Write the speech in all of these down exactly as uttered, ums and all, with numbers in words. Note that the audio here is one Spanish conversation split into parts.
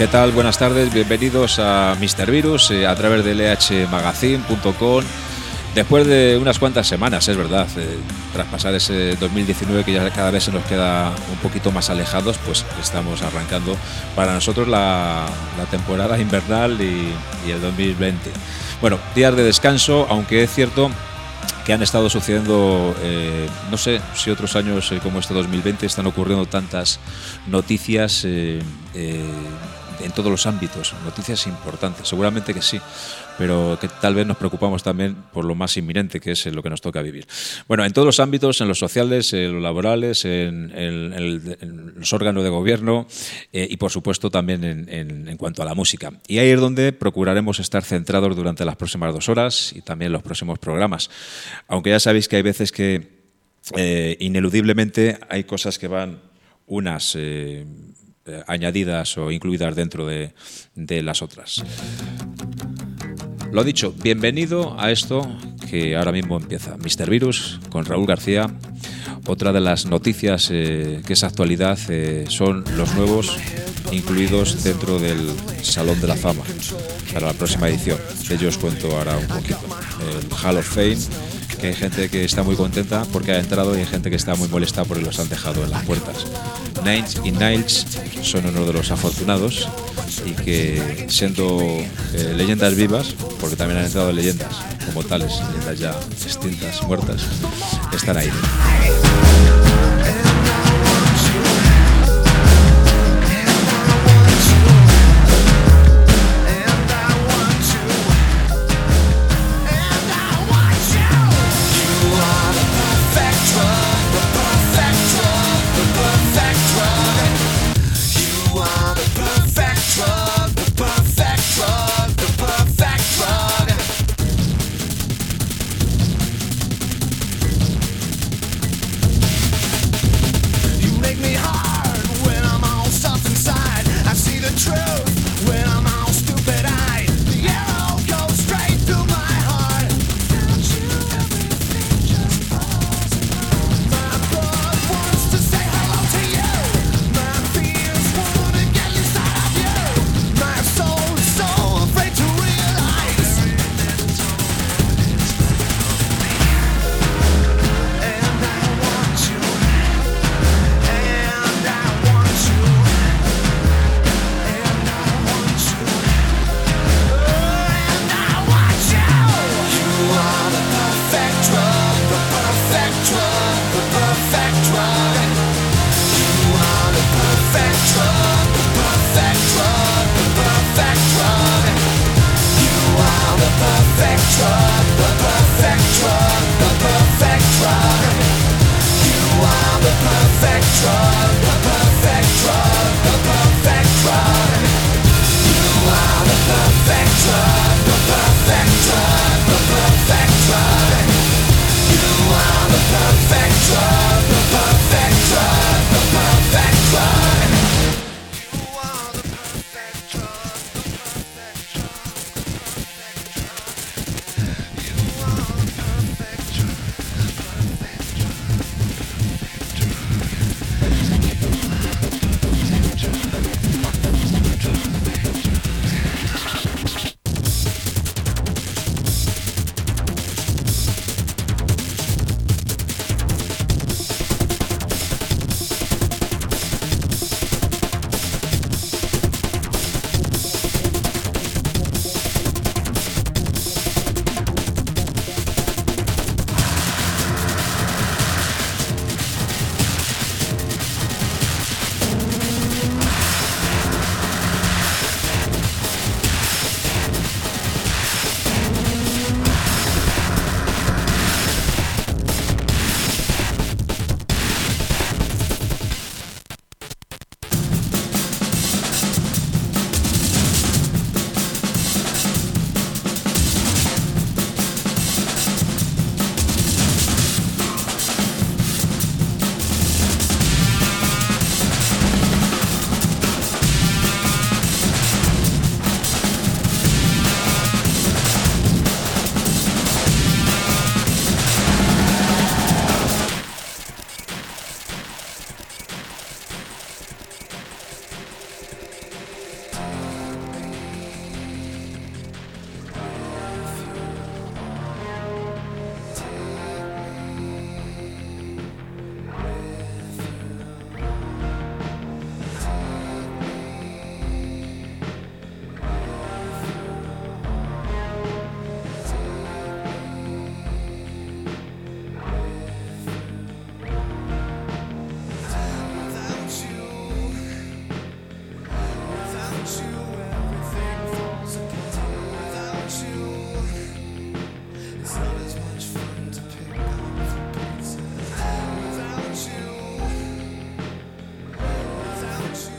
¿Qué tal? Buenas tardes, bienvenidos a míster Virus eh, a través de L H magazine punto com. Después de unas cuantas semanas, es verdad, eh, tras pasar ese dos mil diecinueve que ya cada vez se nos queda un poquito más alejados, pues estamos arrancando para nosotros la, la temporada invernal y, y el dos mil veinte. Bueno, días de descanso, aunque es cierto que han estado sucediendo, eh, no sé si otros años eh, como este dos mil veinte están ocurriendo tantas noticias eh, eh, en todos los ámbitos, noticias importantes, seguramente que sí, pero que tal vez nos preocupamos también por lo más inminente, que es lo que nos toca vivir. Bueno, en todos los ámbitos, en los sociales, en los laborales, en, en, en, en los órganos de gobierno eh, y, por supuesto, también en, en, en cuanto a la música. Y ahí es donde procuraremos estar centrados durante las próximas dos horas y también los próximos programas. Aunque ya sabéis que hay veces que, eh, ineludiblemente, hay cosas que van unas Eh, Eh, añadidas o incluidas dentro de, de las otras. Lo dicho, bienvenido a esto que ahora mismo empieza, míster Virus con Raúl García. Otra de las noticias eh, que es actualidad eh, son los nuevos incluidos dentro del Salón de la Fama para la próxima edición. De ello os cuento ahora un poquito. El Hall of Fame, que hay gente que está muy contenta porque ha entrado y hay gente que está muy molesta porque los han dejado en las puertas. Nine Inch Nails son uno de los afortunados y que, siendo eh, leyendas vivas, porque también han entrado leyendas como tales, leyendas ya extintas, muertas, están ahí.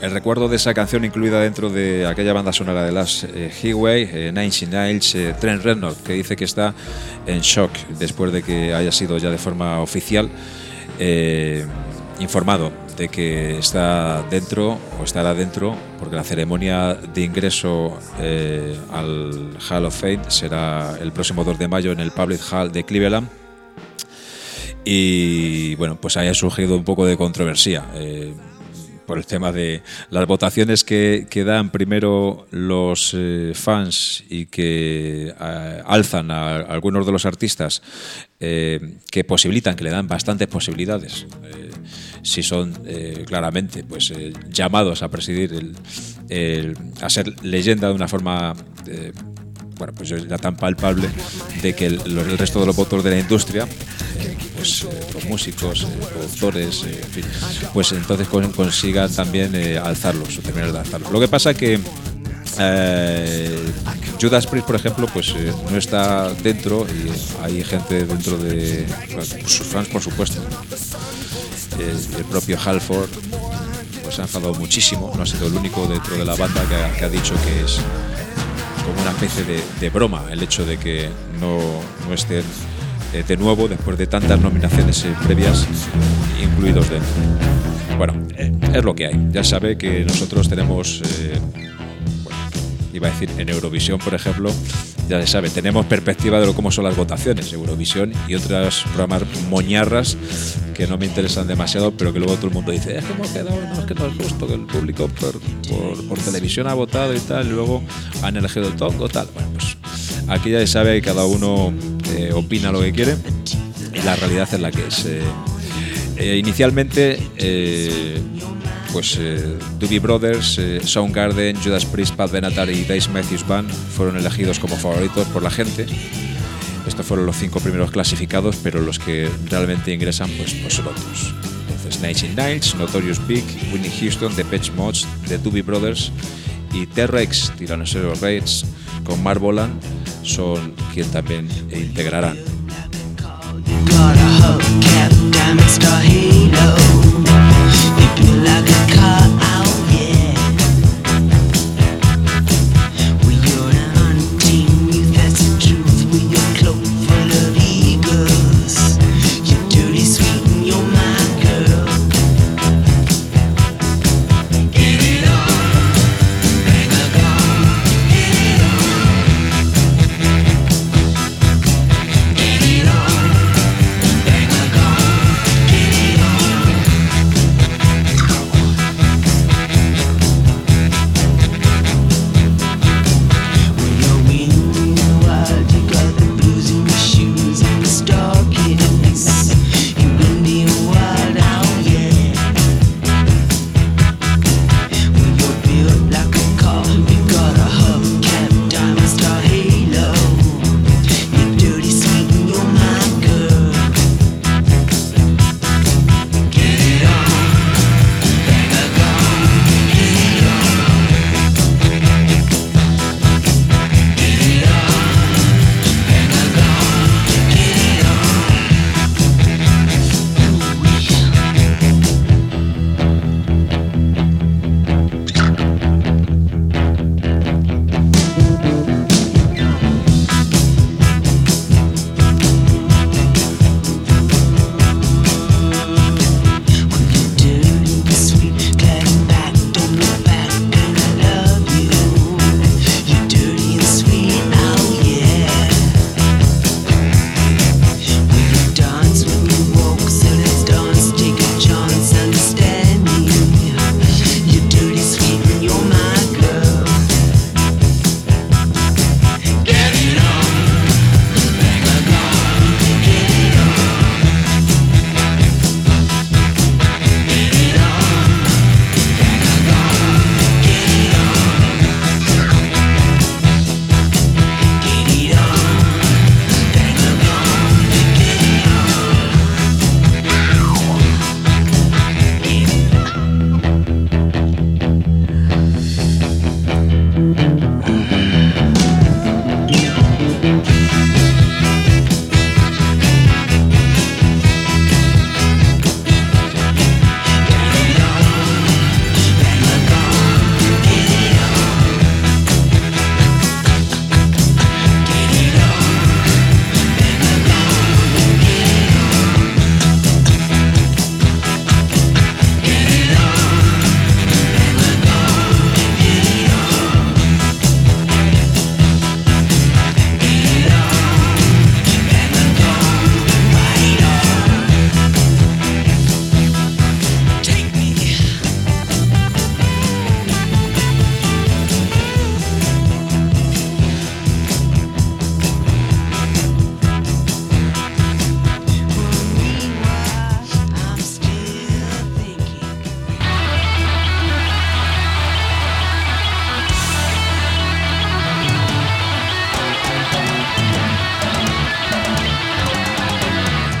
el recuerdo de esa canción incluida dentro de aquella banda sonora de Last eh, Highway, eh, Nine Inch Nails, eh, Trent Reznor, que dice que está en shock después de que haya sido ya de forma oficial eh, informado de que está dentro o estará dentro, porque la ceremonia de ingreso eh, al Hall of Fame será el próximo dos de mayo en el Public Hall de Cleveland. Y bueno, pues haya surgido un poco de controversia eh, por el tema de las votaciones que, que dan primero los eh, fans y que eh, alzan a, a algunos de los artistas eh, que posibilitan, que le dan bastantes posibilidades. Eh, si son eh, claramente pues eh, llamados a presidir el, el, a ser leyenda de una forma eh, bueno, pues ya tan palpable de que el, el resto de los votos de la industria eh, pues eh, los músicos, eh, productores, eh, en fin, pues entonces con, consigan también eh, alzarlos o terminar de alzarlos. Lo que pasa que eh, Judas Priest, por ejemplo, pues eh, no está dentro y hay gente dentro de bueno, sus fans, por supuesto. El, el propio Halford pues ha enfadado muchísimo, no ha sido el único dentro de la banda que ha, que ha dicho que es como una especie de, de broma el hecho de que no, no estén eh, de nuevo después de tantas nominaciones eh, previas incluidos dentro. Bueno, eh, es lo que hay. Ya sabe que nosotros tenemos eh, bueno, iba a decir en Eurovisión, por ejemplo, ya se sabe, tenemos perspectiva de lo, cómo son las votaciones, Eurovisión y otros programas moñarras que no me interesan demasiado, pero que luego todo el mundo dice, es que hemos quedado, no es que no es justo, que el público por, por, por televisión ha votado y tal, y luego han elegido el tongo, tal. Bueno, pues aquí ya se sabe que cada uno eh, opina lo que quiere y la realidad es la que es. Eh, eh, inicialmente, eh, pues eh, Doobie Brothers, eh, Soundgarden, Judas Priest, Pat Benatar y Dave Matthews Band fueron elegidos como favoritos por la gente. Estos fueron los cinco primeros clasificados, pero los que realmente ingresan pues, pues son otros. Entonces, Nine Inch Nails, Notorious Big, Whitney Houston, Depeche Mode, The Doobie Brothers y T-Rex, Tyrannosaurus Rex con Mark Bolan son quien también integrarán.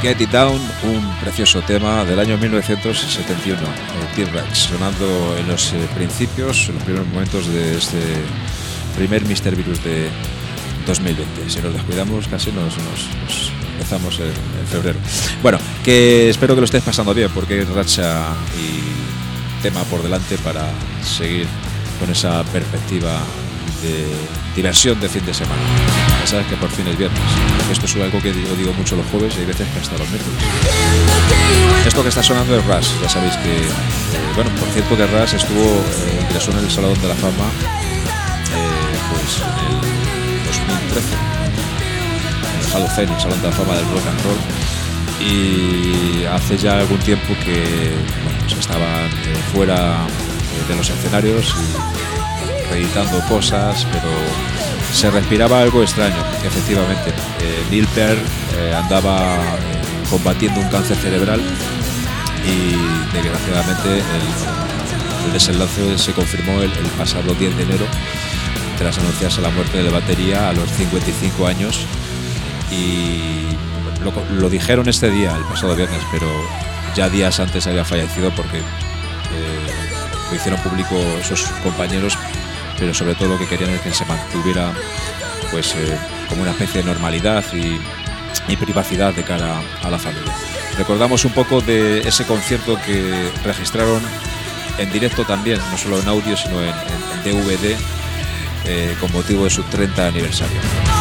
Get It Down, un precioso tema del año mil novecientos setenta y uno, T-Rex, sonando en los eh, principios, en los primeros momentos de este primer míster Virus de dos mil veinte. Si nos descuidamos, casi nos, nos, nos empezamos en, en febrero. Bueno, que espero que lo estés pasando bien, porque hay racha y tema por delante para seguir con esa perspectiva de diversión de fin de semana. Ya sabes que por fin es viernes. Esto es algo que digo, digo mucho los jueves y hay veces que hasta los miércoles. Esto que está sonando es Rush. Ya sabéis que, eh, bueno, por cierto que Rush estuvo, eh, ingresó en el Salón de la Fama eh, pues en el dos mil trece, en el Hall of Fame, el Salón de la Fama del Rock and Roll, y hace ya algún tiempo que bueno, pues estaban eh, fuera eh, de los escenarios y editando cosas, pero se respiraba algo extraño. Efectivamente, eh, Neil Peart eh, andaba eh, combatiendo un cáncer cerebral y desgraciadamente el, el desenlace se confirmó el, el pasado diez de enero tras anunciarse la muerte del batería a los cincuenta y cinco años, y lo, lo dijeron este día, el pasado viernes, pero ya días antes había fallecido porque eh, lo hicieron público sus compañeros, pero sobre todo lo que querían es que se mantuviera pues eh, como una especie de normalidad y, y privacidad de cara a la familia. Recordamos un poco de ese concierto que registraron en directo también, no solo en audio sino en, en, en D V D, eh, con motivo de su treinta aniversario.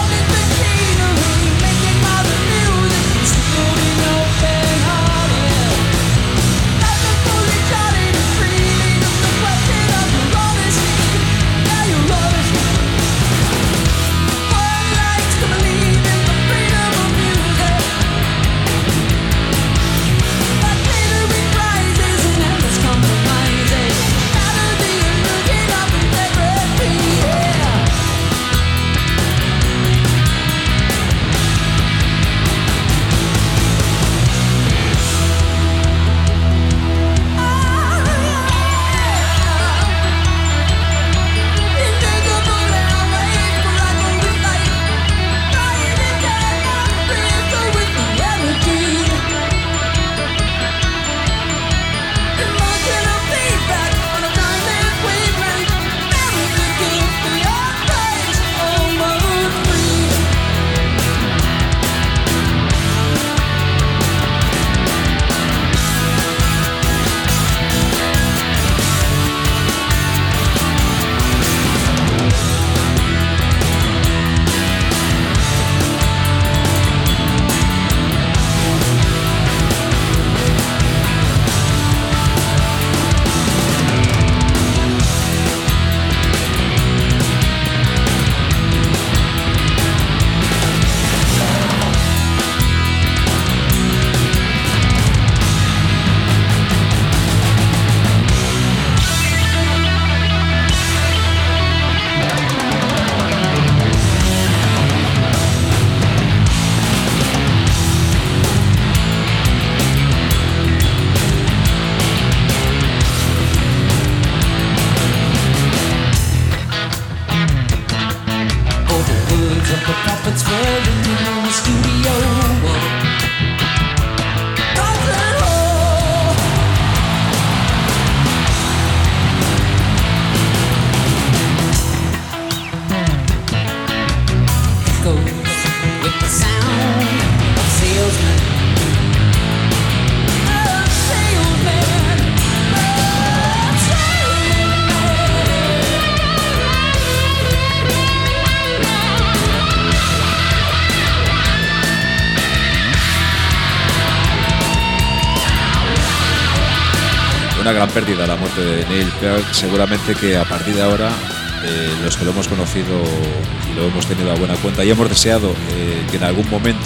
Una gran pérdida la muerte de Neil Peart. Seguramente que a partir de ahora eh, los que lo hemos conocido y lo hemos tenido a buena cuenta y hemos deseado eh, que en algún momento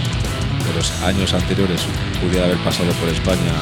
de los años anteriores pudiera haber pasado por España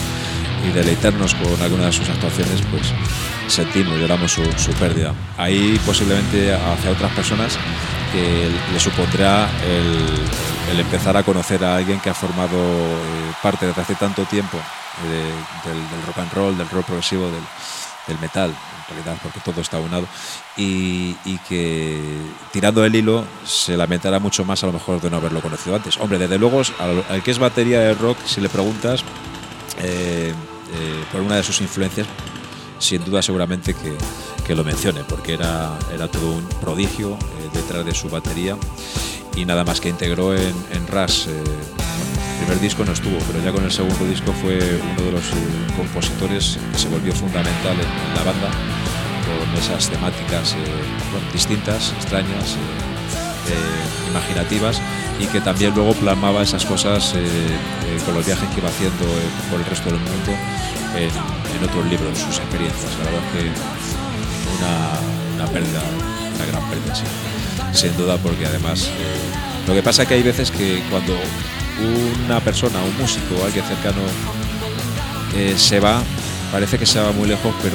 y deleitarnos con alguna de sus actuaciones, pues sentimos, lloramos su, su pérdida. Ahí posiblemente hacia otras personas que le supondrá el, el empezar a conocer a alguien que ha formado eh, parte desde hace tanto tiempo de, del, del rock and roll, del rock progresivo, del, del metal, realidad, porque todo está unado, y, y que tirando el hilo se lamentará mucho más a lo mejor de no haberlo conocido antes. Hombre, desde luego, al, al que es batería de rock, si le preguntas eh, eh, por una de sus influencias, sin duda seguramente que, que lo mencione, porque era, era todo un prodigio eh, detrás de su batería, y nada más que integró en, en Rush. Eh, el primer disco no estuvo, pero ya con el segundo disco fue uno de los eh, compositores que se volvió fundamental en, en la banda, con esas temáticas eh, bueno, distintas, extrañas, eh, eh, imaginativas, y que también luego plasmaba esas cosas eh, eh, con los viajes que iba haciendo eh, por el resto del mundo en, en otros libros, sus experiencias. La verdad es que una, una pérdida, una gran pérdida, sí, sin duda, porque además eh, lo que pasa es que hay veces que cuando una persona, un músico o alguien cercano eh, se va, parece que se va muy lejos, pero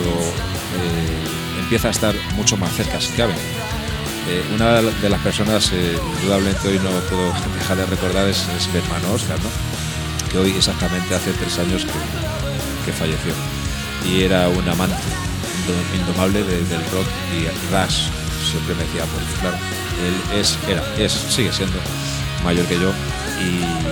eh, empieza a estar mucho más cerca, si cabe. Eh, una de las personas, eh, indudablemente hoy no puedo dejar de recordar, es, es mi hermano Oscar, ¿no? Que hoy exactamente hace tres años que, que falleció, y era un amante indomable de, del rock y Rush. Siempre me decía, porque claro, él es, era, es, sigue siendo mayor que yo, y,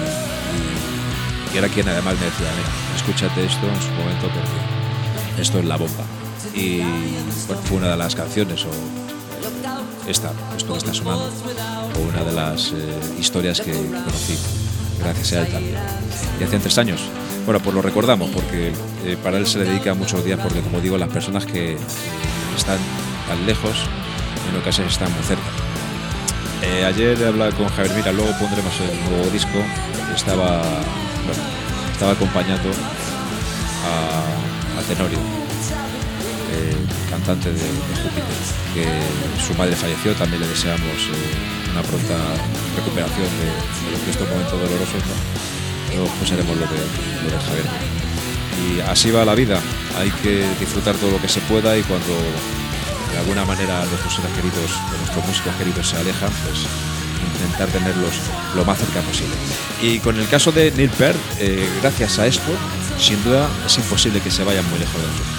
y, y era quien además me decía, mira, escúchate esto en su momento porque esto es la bomba. Y bueno, fue una de las canciones, o esta, esto que está sonando, o una de las eh, historias que conocí gracias a él también. Y hace tres años. Bueno, pues lo recordamos porque eh, para él se le dedica muchos días, porque como digo, las personas que eh, están tan lejos en ocasiones están muy cerca. Eh, ayer he hablado con Javier Mira, luego pondremos el nuevo disco. Estaba, bueno, estaba acompañando a, a Tenorio, eh, cantante de, de Júpiter, que su madre falleció. También le deseamos eh, una pronta recuperación de, de lo que estos momentos dolorosos, ¿no? Luego posaremos lo de, lo de Javier. Y así va la vida, hay que disfrutar todo lo que se pueda, y cuando de alguna manera nuestros seres queridos, nuestros músicos queridos se alejan, pues intentar tenerlos lo más cerca posible. Y con el caso de Neil Peart, eh, gracias a esto, sin duda es imposible que se vayan muy lejos de nosotros.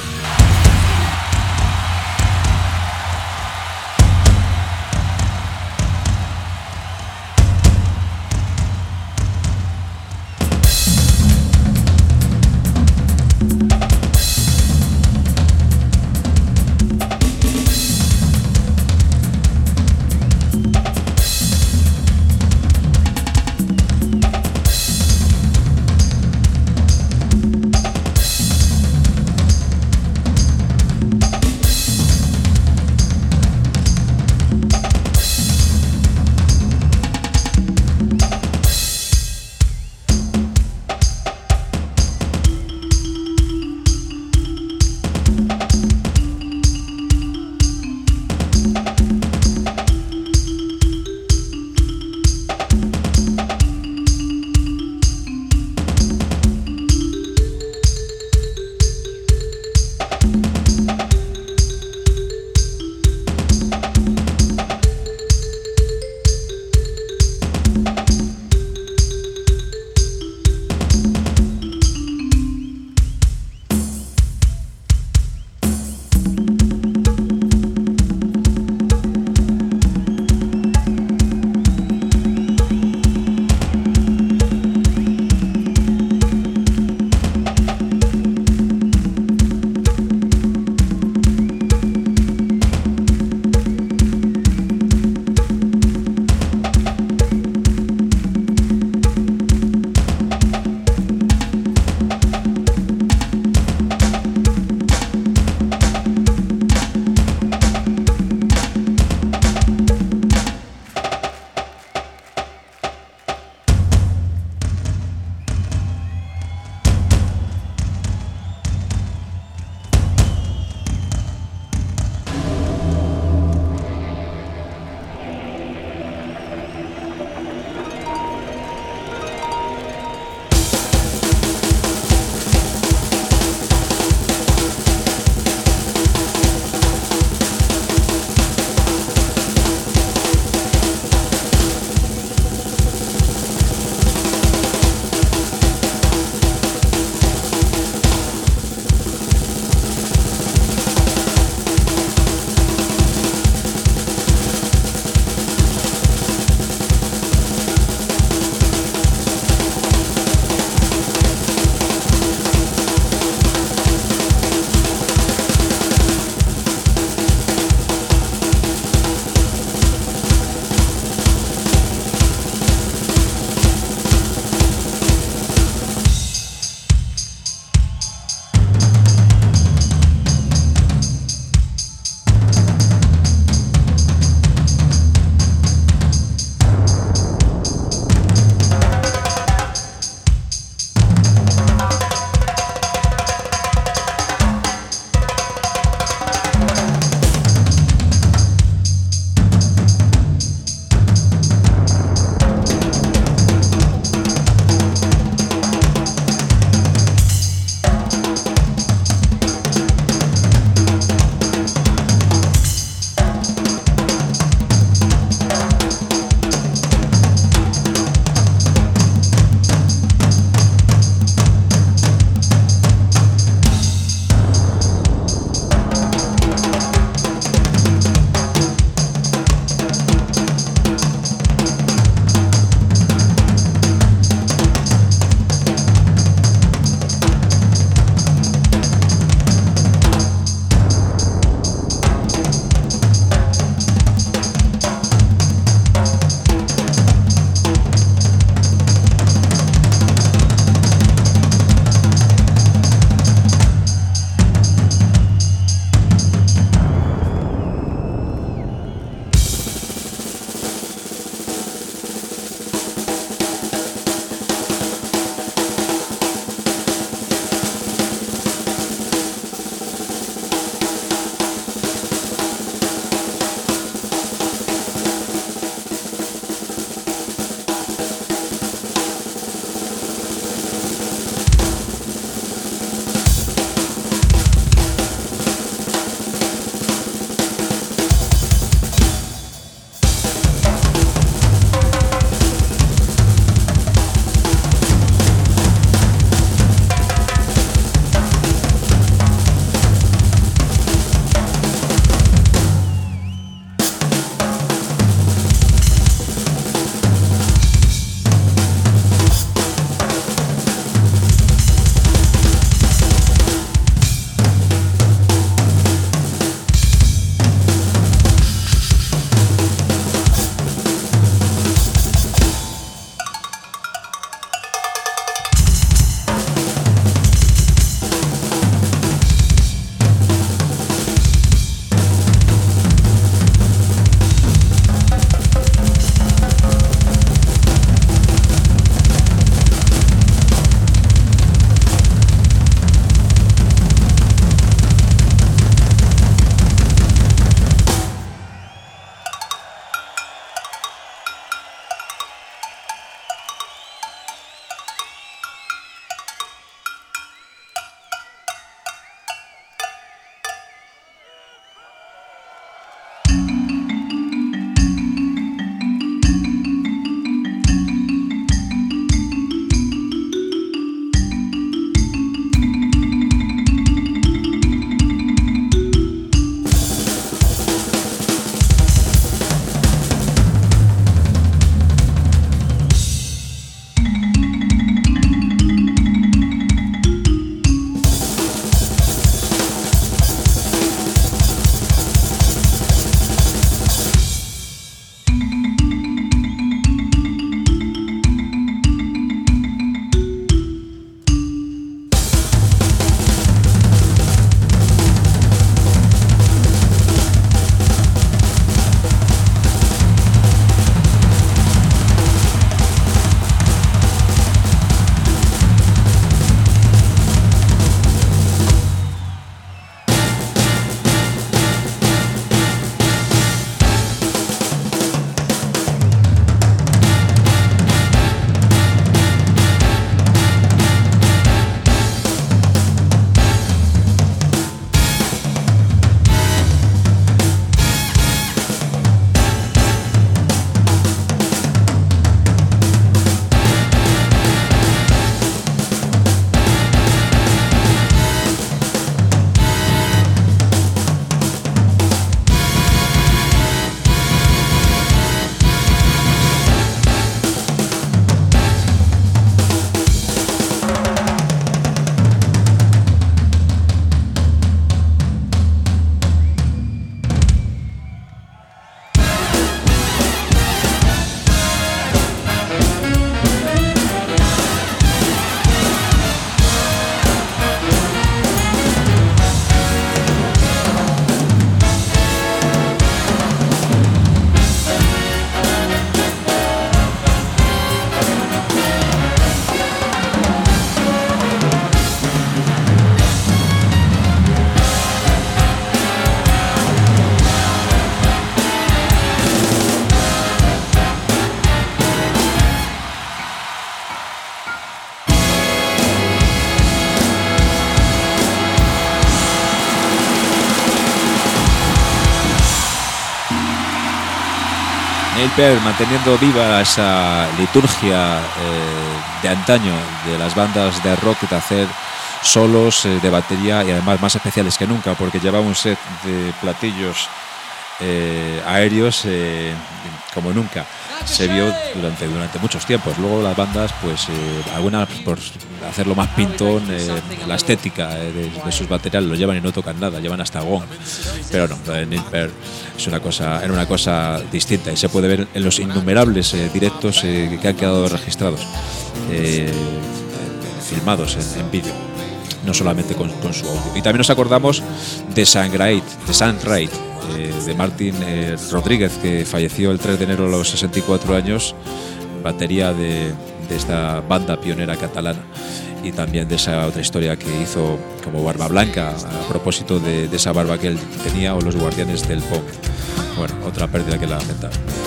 Neil Peart manteniendo viva esa liturgia eh, de antaño de las bandas de rock, de hacer solos eh, de batería y además más especiales que nunca, porque llevaba un set de platillos eh, aéreos eh, como nunca se vio durante, durante muchos tiempos. Luego las bandas, pues eh, algunas por hacerlo más pintón, eh, la estética eh, de, de sus baterías lo llevan y no tocan nada, llevan hasta gong. Pero no, Neil Peart es una cosa, era una cosa distinta y se puede ver en los innumerables eh, directos eh, que han quedado registrados, eh, filmados en, en vídeo, no solamente con, con su audio. Y también nos acordamos de Sangrate, de Sangrate, eh, de Martín eh, Rodríguez, que falleció el tres de enero a los sesenta y cuatro años, batería de, de esta banda pionera catalana, y también de esa otra historia que hizo como Barba Blanca, a propósito de, de esa barba que él tenía, o Los Guardianes del Pop. Bueno, otra pérdida que lamentar.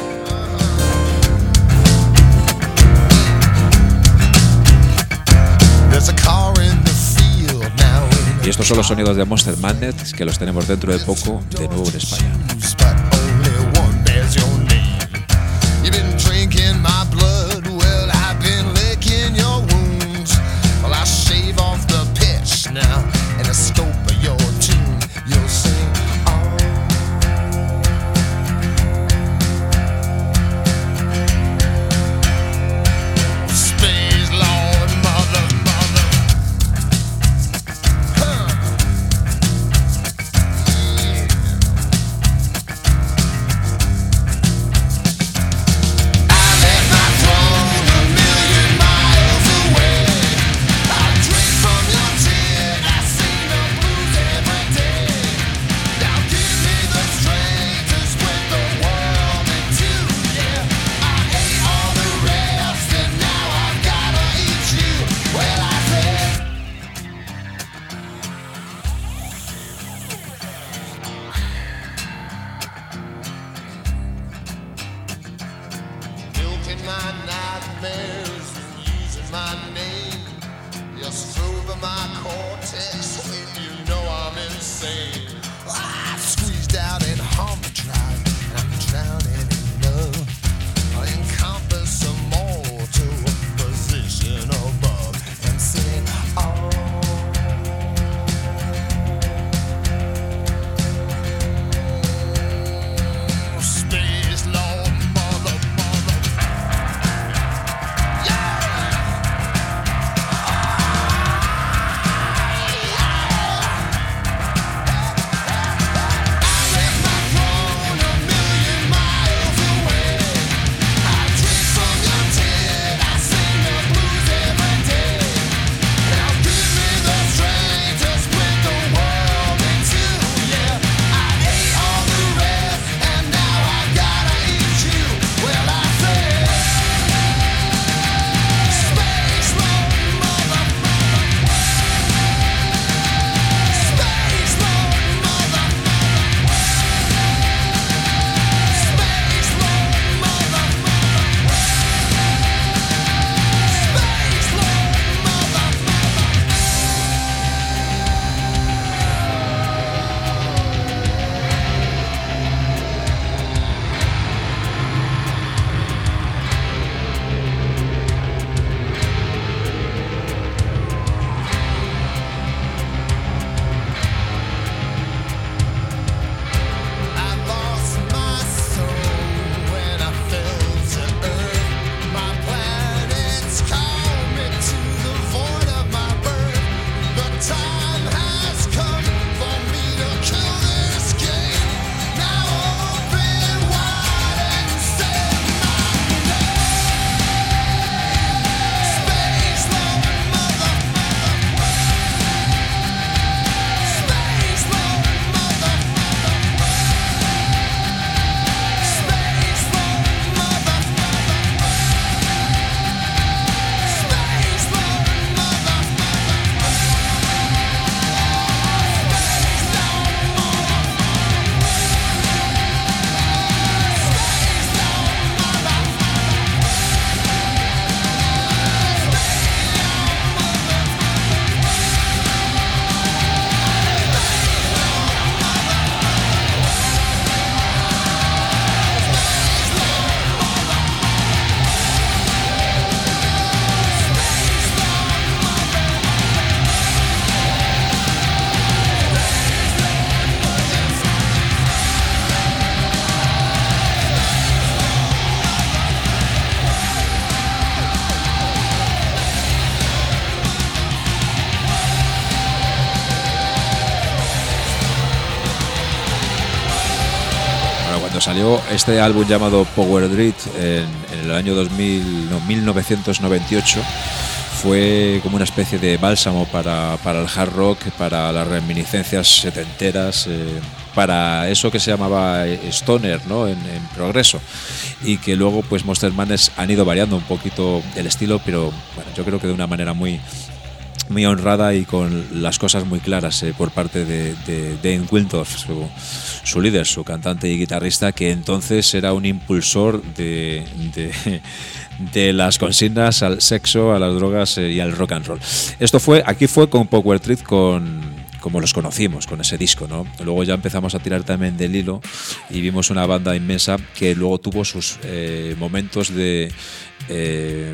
Y estos son los sonidos de Monster Magnet, que los tenemos dentro de poco de nuevo en España. Yeah! cuando salió este álbum llamado Power Grid en, en el año dos mil, no, mil novecientos noventa y ocho, fue como una especie de bálsamo para, para el hard rock, para las reminiscencias setenteras, eh, para eso que se llamaba stoner, ¿no? en, en progreso, y que luego pues Monster Madness han ido variando un poquito el estilo, pero bueno, yo creo que de una manera muy muy honrada y con las cosas muy claras eh, por parte de, de Dane Winters, su, su líder, su cantante y guitarrista, que entonces era un impulsor de, de, de las consignas al sexo, a las drogas eh, y al rock and roll. Esto fue, aquí fue con Power Trip, con como los conocimos, con ese disco, ¿no? Luego ya empezamos a tirar también del hilo y vimos una banda inmensa que luego tuvo sus eh, momentos de eh,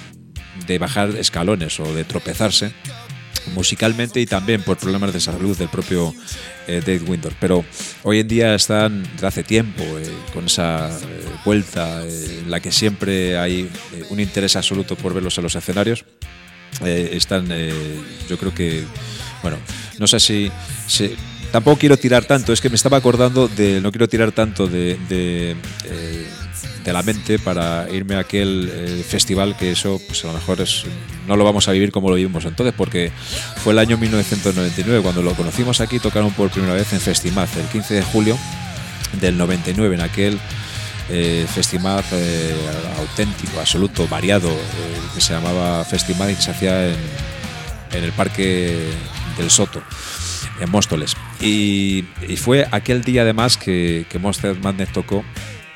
de bajar escalones o de tropezarse musicalmente, y también por problemas de salud del propio eh, Dave Winters. Pero hoy en día están, desde hace tiempo, eh, con esa eh, vuelta eh, en la que siempre hay eh, un interés absoluto por verlos en los escenarios. Eh, están, eh, yo creo que, bueno, no sé si, si tampoco quiero tirar tanto, es que me estaba acordando de, no quiero tirar tanto de, de, eh, de la mente para irme a aquel eh, festival, que eso pues a lo mejor es, no lo vamos a vivir como lo vivimos entonces, porque fue el año mil novecientos noventa y nueve cuando lo conocimos aquí. Tocaron por primera vez en Festimaz el quince de julio del noventa y nueve, en aquel eh, Festimaz eh, auténtico, absoluto, variado, eh, que se llamaba Festimaz y que se hacía en, en el Parque del Soto, en Móstoles, y, y fue aquel día además que, que Monster Madness tocó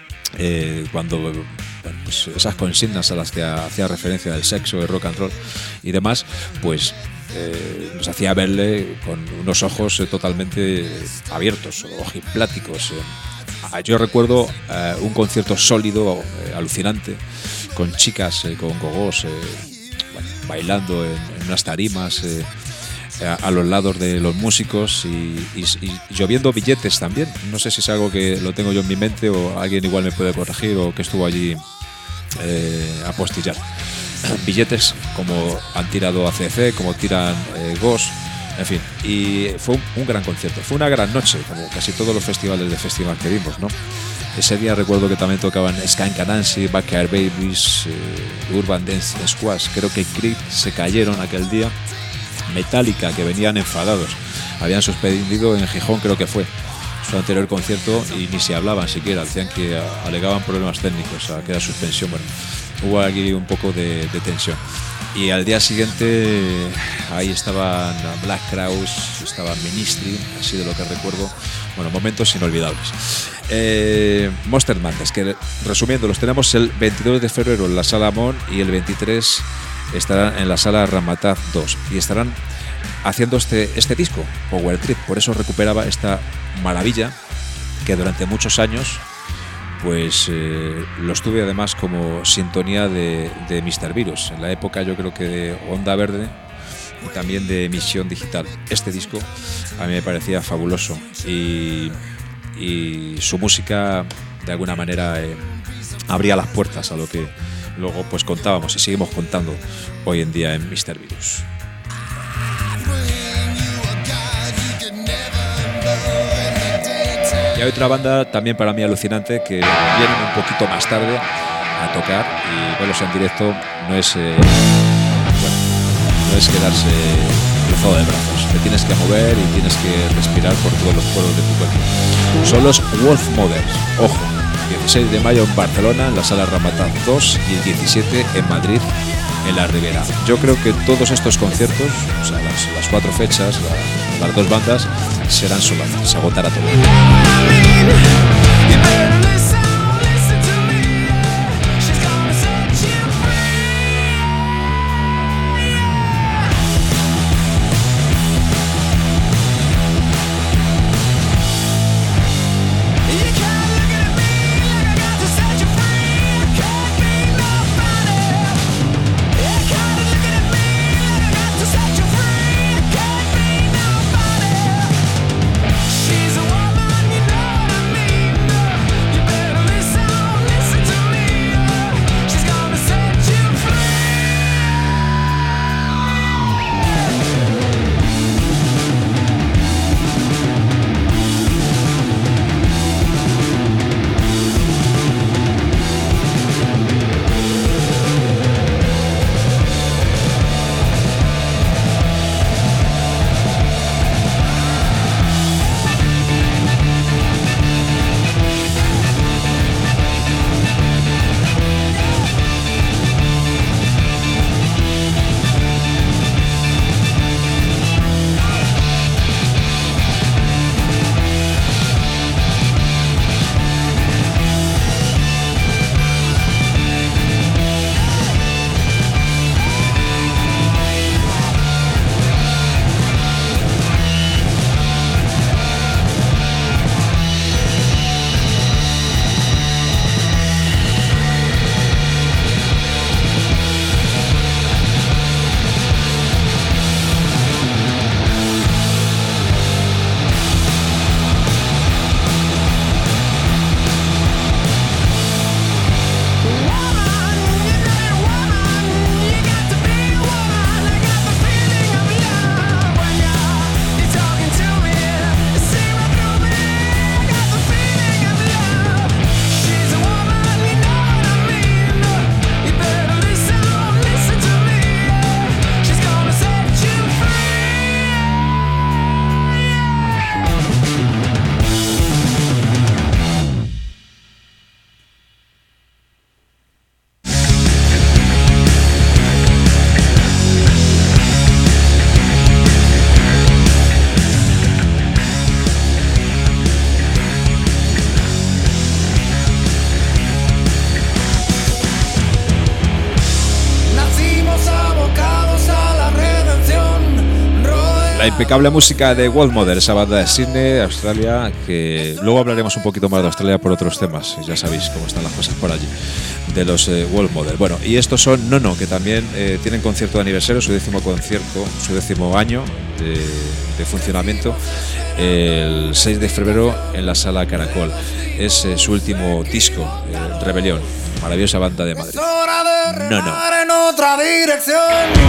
eh, cuando bueno, pues esas consignas a las que hacía referencia del sexo, el rock and roll y demás, pues eh, nos hacía verle con unos ojos eh, totalmente abiertos, ojipláticos. Eh. Yo recuerdo eh, un concierto sólido, eh, alucinante, con chicas, eh, con gogós, eh, bueno, bailando en, en unas tarimas, eh, a, a los lados de los músicos, y, y, y lloviendo billetes también. No sé si es algo que lo tengo yo en mi mente o alguien igual me puede corregir, o que estuvo allí eh, a postillar. Billetes como han tirado A C C, como tiran eh, Ghost, en fin. Y fue un, un gran concierto, fue una gran noche, como casi todos los festivales de festival que vimos, ¿no? Ese día recuerdo que también tocaban Skank Anansi, Backyard Babies, eh, Urban Dance Squash. Creo que Creed se cayeron aquel día. Metallica, que venían enfadados, habían suspendido en Gijón, creo que fue su anterior concierto, y ni se hablaban siquiera, decían que alegaban problemas técnicos, a que era suspensión. Bueno, hubo aquí un poco de, de tensión. Y al día siguiente ahí estaban Black Crowes, estaban Ministry, así de lo que recuerdo. Bueno, momentos inolvidables. Eh, Monster Madness, que resumiendo, los tenemos el veintidós de febrero en la Sala Mon, y el veintitrés estarán en la Sala Ramataz dos, y estarán haciendo este, este disco, Power Trip. Por eso recuperaba esta maravilla que durante muchos años pues eh, los tuve además como sintonía de, de míster Virus, en la época yo creo que de Onda Verde y también de Emisión Digital. Este disco a mí me parecía fabuloso, y, y su música de alguna manera eh, abría las puertas a lo que luego pues contábamos y seguimos contando hoy en día en míster Virus. Y hay otra banda también para mí alucinante, que vienen un poquito más tarde a tocar, y verlos en directo no es eh, bueno, no es quedarse cruzado de brazos. Te tienes que mover y tienes que respirar por todos los poros de tu cuerpo. Son los Wolf Mothers. Ojo, dieciséis de mayo en Barcelona, en la Sala Ramataz dos, y el diecisiete en Madrid, en la Ribera. Yo creo que todos estos conciertos, o sea, las, las cuatro fechas, la, las dos bandas, serán solazos, se agotará todo. She's a woman, you know what I mean. impecable música de World Mother, esa banda de Sydney, Australia, que luego hablaremos un poquito más de Australia por otros temas, ya sabéis cómo están las cosas por allí, de los eh, World Mother. Bueno, y estos son No No, que también eh, tienen concierto de aniversario, su décimo concierto, su décimo año de, de funcionamiento, el seis de febrero en la Sala Caracol. Es eh, su último disco, eh, Rebelión, maravillosa banda de Madrid. No No. En otra dirección.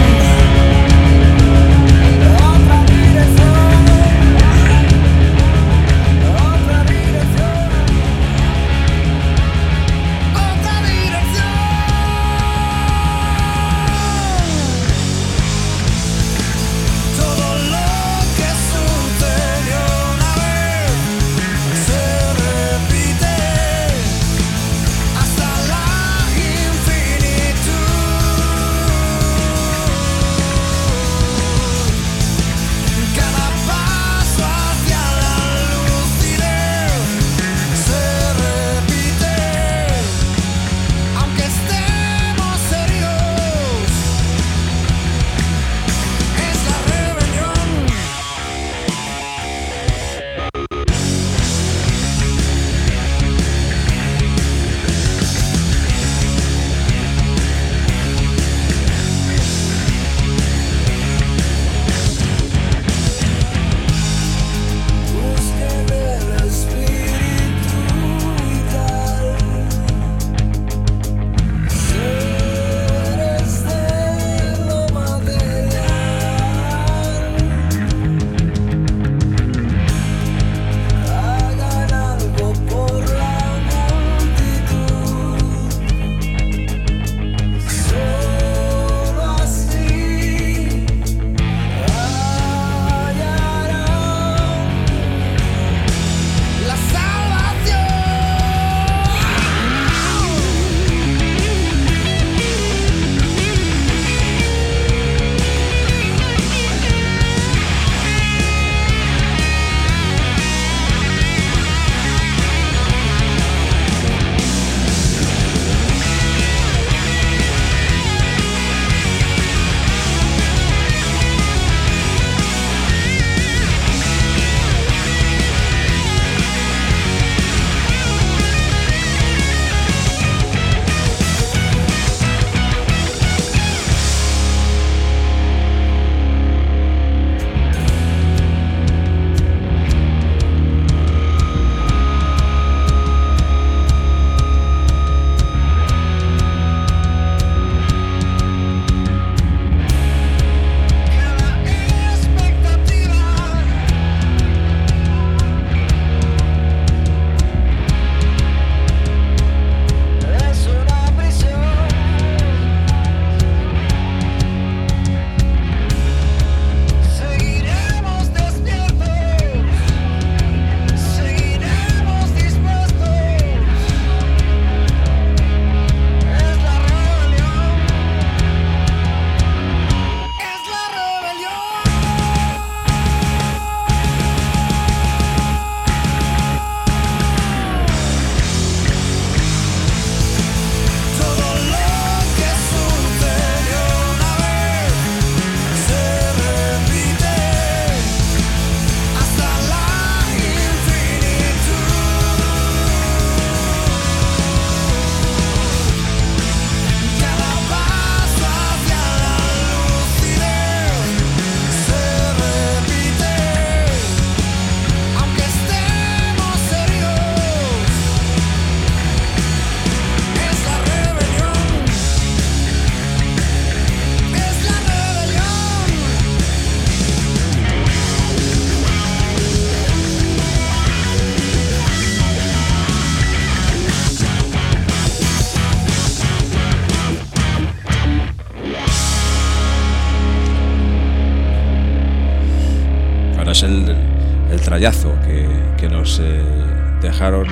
es el, el trayazo que, que nos eh, dejaron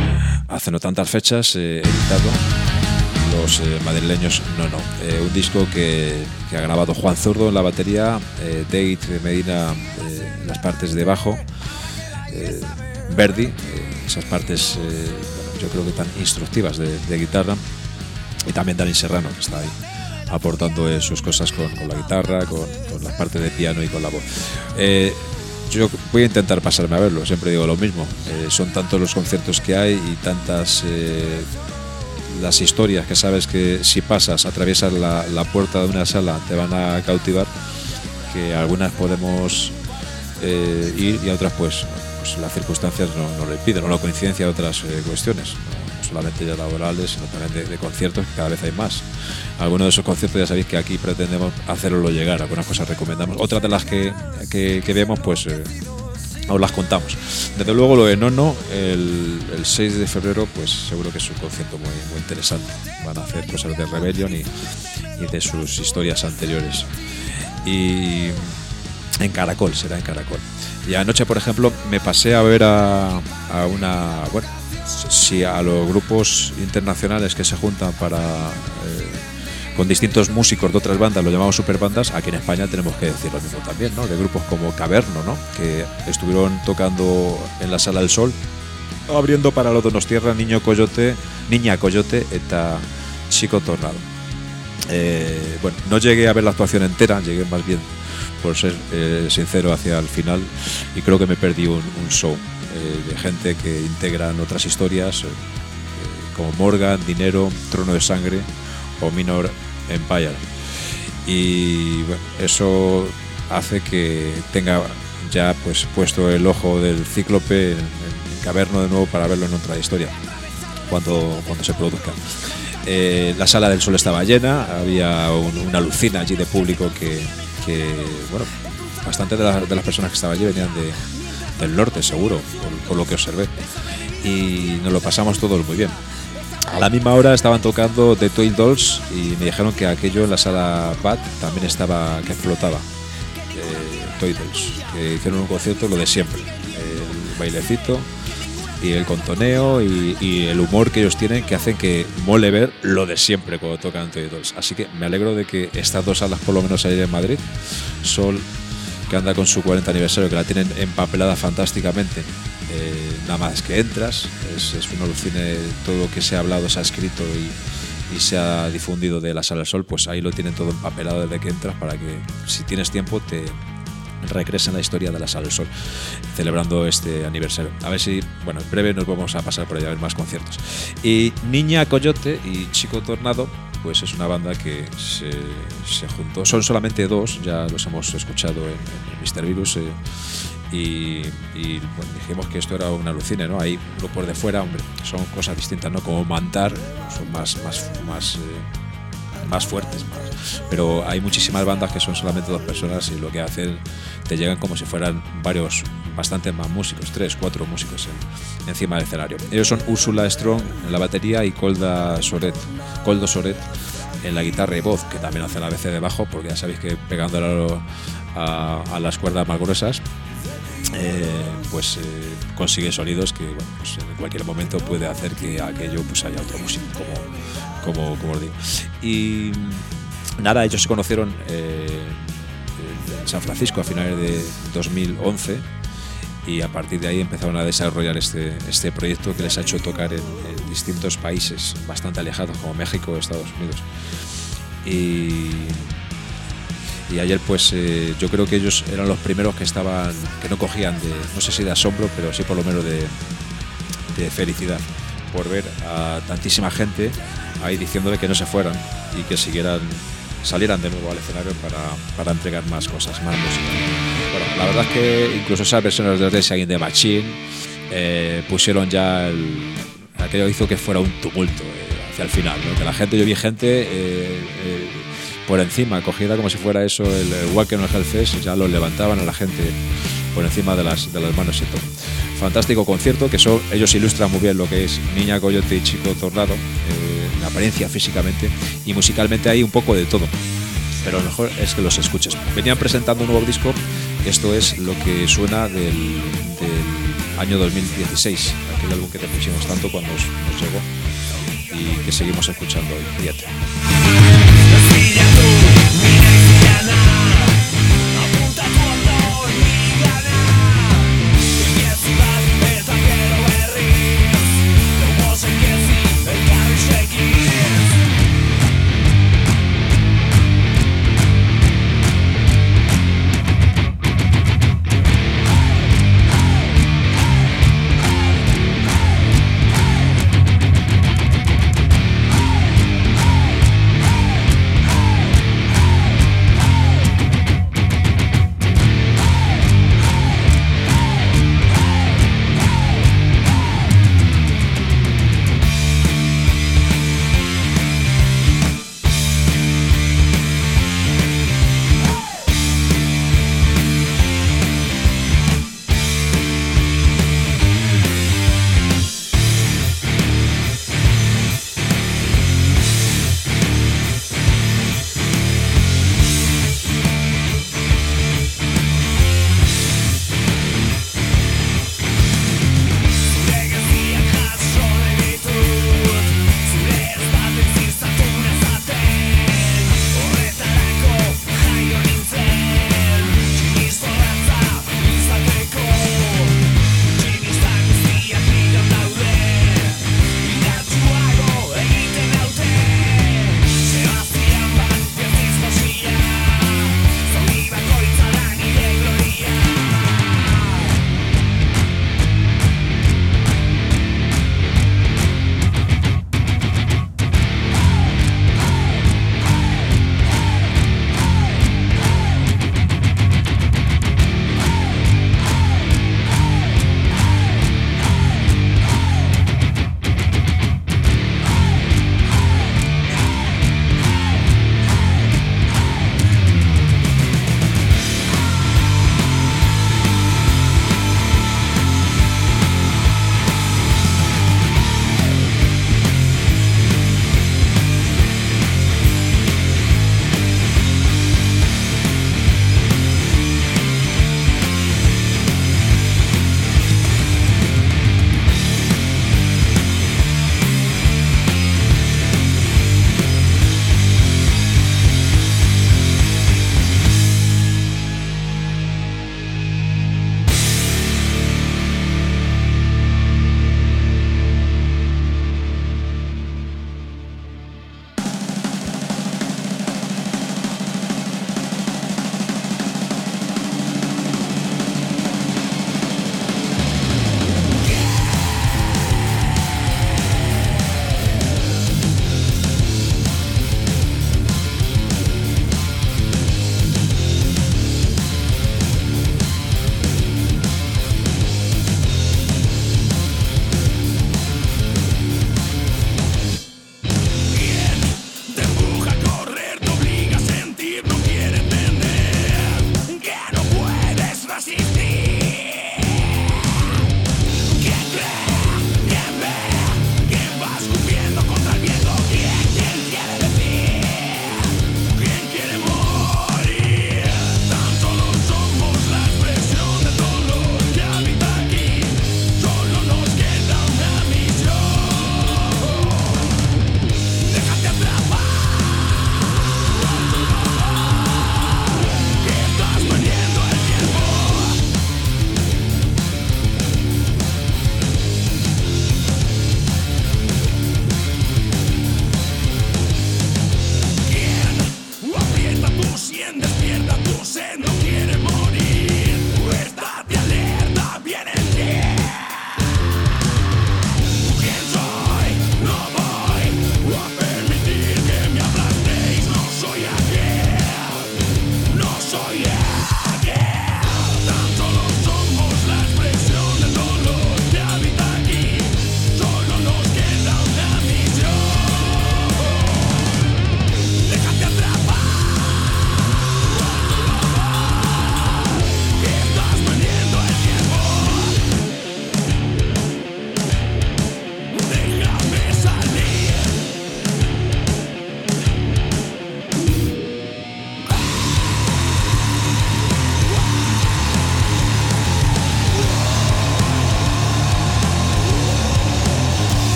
hace no tantas fechas eh, editado los eh, madrileños No No. Eh, un disco que, que ha grabado Juan Zurdo en la batería, eh, Dave Medina eh, en las partes de bajo, eh, Verdi, eh, esas partes eh, bueno, yo creo que tan instructivas de, de guitarra, y también Dani Serrano, que está ahí aportando eh, sus cosas con, con la guitarra, con, con la parte de piano y con la voz. Eh, yo voy a intentar pasarme a verlo, siempre digo lo mismo. Eh, son tantos los conciertos que hay y tantas eh, las historias que sabes que si pasas, atraviesas la, la puerta de una sala, te van a cautivar, que algunas podemos eh, ir y a otras pues, pues las circunstancias no, no lo impiden, o la coincidencia de otras eh, cuestiones, no, no solamente ya laborales, sino también de, de conciertos, que cada vez hay más. Algunos de esos conciertos ya sabéis que aquí pretendemos hacerlo llegar, algunas cosas recomendamos, otras de las que, que, que vemos pues eh, os las contamos. Desde luego lo de Nono, el, el seis de febrero, pues seguro que es un concierto muy, muy interesante. Van a hacer cosas de Rebellion y, y de sus historias anteriores. Y en Caracol, será en Caracol. Y anoche, por ejemplo, me pasé a ver a, a una, bueno, si a los grupos internacionales que se juntan para eh, con distintos músicos de otras bandas, lo llamamos superbandas. Aquí en España tenemos que decir lo mismo también, ¿no? De grupos como Caverno, ¿no? Que estuvieron tocando en la Sala del Sol, abriendo para los Donostierra, Niño Coyote, Niña Coyote eta Chico Tornado. Eh, bueno, no llegué a ver la actuación entera, llegué más bien, por ser eh, sincero, hacia el final, y creo que me perdí un, un show eh, de gente que integran otras historias, eh, como Morgan, Dinero, Trono de Sangre o Minor Empire, y bueno, eso hace que tenga ya pues puesto el ojo del cíclope en, en Caverno de nuevo para verlo en otra historia cuando, cuando se produzca. Eh, la Sala del Sol estaba llena, había un, una lucina allí de público que, que bueno, bastante de, la, de las personas que estaban allí venían de, del norte, seguro, por, por lo que observé, y nos lo pasamos todos muy bien. A la misma hora estaban tocando The Toy Dolls y me dijeron que aquello en la Sala Bat también estaba, que explotaba. eh, Toy Dolls, que hicieron un concierto lo de siempre, el bailecito y el contoneo y, y el humor que ellos tienen, que hacen que mole ver lo de siempre cuando tocan Toy Dolls. Así que me alegro de que estas dos salas, por lo menos ahí en Madrid, Sol, que anda con su cuarenta aniversario, que la tienen empapelada fantásticamente, eh, nada más que entras, es, es un alucine todo lo que se ha hablado, se ha escrito y, y se ha difundido de la Sala del Sol, pues ahí lo tienen todo empapelado desde que entras, para que si tienes tiempo te recrees en la historia de la Sala del Sol, celebrando este aniversario. A ver si, bueno, en breve nos vamos a pasar por allá a ver más conciertos. Y Niña Coyote y Chico Tornado, pues es una banda que se, se juntó, son solamente dos, ya los hemos escuchado en, en míster Virus, eh, y, y bueno, dijimos que esto era una alucine, ¿no? Hay grupos de fuera, hombre, son cosas distintas, ¿no? Como Mantar, son más, más, más, eh, más fuertes, más. Pero hay muchísimas bandas que son solamente dos personas y lo que hacen, te llegan como si fueran varios, bastantes más músicos, tres, cuatro músicos en, encima del escenario. Ellos son Úrsula Strong en la batería y Colda Soret, Coldo Soret en la guitarra y voz, que también hace la B C de bajo, porque ya sabéis que pegándolo a, a las cuerdas más gruesas, eh, pues eh, consigue sonidos que, bueno, pues en cualquier momento puede hacer que aquello pues haya otro músico, como, como, como os digo. Y nada, ellos se conocieron eh, en San Francisco a finales de dos mil once, y a partir de ahí empezaron a desarrollar este, este proyecto que les ha hecho tocar en, en distintos países bastante alejados como México o Estados Unidos. Y, y ayer pues eh, yo creo que ellos eran los primeros que estaban, que no cogían de, no sé si de asombro, pero sí por lo menos de, de felicidad por ver a tantísima gente ahí diciéndole que no se fueran y que siguieran, salieran de nuevo al escenario para, para entregar más cosas, más música. Bueno, la verdad es que incluso esas versiones de Rage Against the Machine eh, pusieron ya el, aquello hizo que fuera un tumulto eh, hacia el final, ¿no? Que la gente, yo vi gente eh, eh, por encima, cogida como si fuera eso el, el Wacken o el Hellfest, ya lo levantaban a la gente por encima de las, de las manos y todo. Fantástico concierto, que son, ellos ilustran muy bien lo que es Niña Coyote y Chico Tornado, eh, en apariencia, físicamente, y musicalmente hay un poco de todo, pero lo mejor es que los escuches. Venían presentando un nuevo disco, esto es lo que suena del, del año dos mil dieciséis, aquel álbum que te pusimos tanto cuando nos, nos llegó y que seguimos escuchando hoy. Fíjate.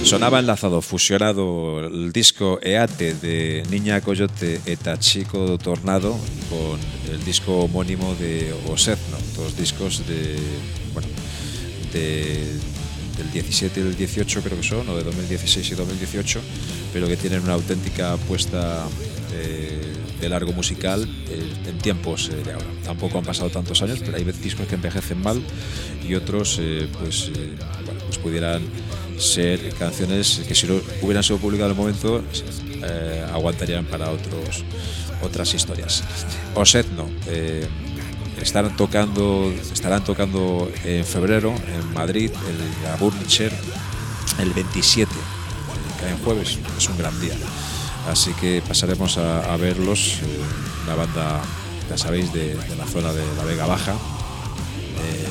Sonaba enlazado, fusionado el disco Eate de Niña Coyote eta Chico Tornado con el disco homónimo de Osetno, dos discos de, bueno, de, del diecisiete y el dieciocho creo que son, o de dos mil dieciséis y dos mil dieciocho, pero que tienen una auténtica apuesta eh, de largo musical eh, en tiempos eh, de ahora. Tampoco han pasado tantos años, pero hay discos que envejecen mal y otros eh, pues, eh, bueno, pues pudieran ser canciones que si no hubieran sido publicadas en el momento eh, aguantarían para otros otras historias. Osetno eh, estarán tocando estarán tocando en febrero en Madrid, en la Burnicher, el veintisiete, que cae en jueves, es un gran día, así que pasaremos a, a verlos, eh, una banda, ya sabéis, de, de la zona de la Vega Baja, eh,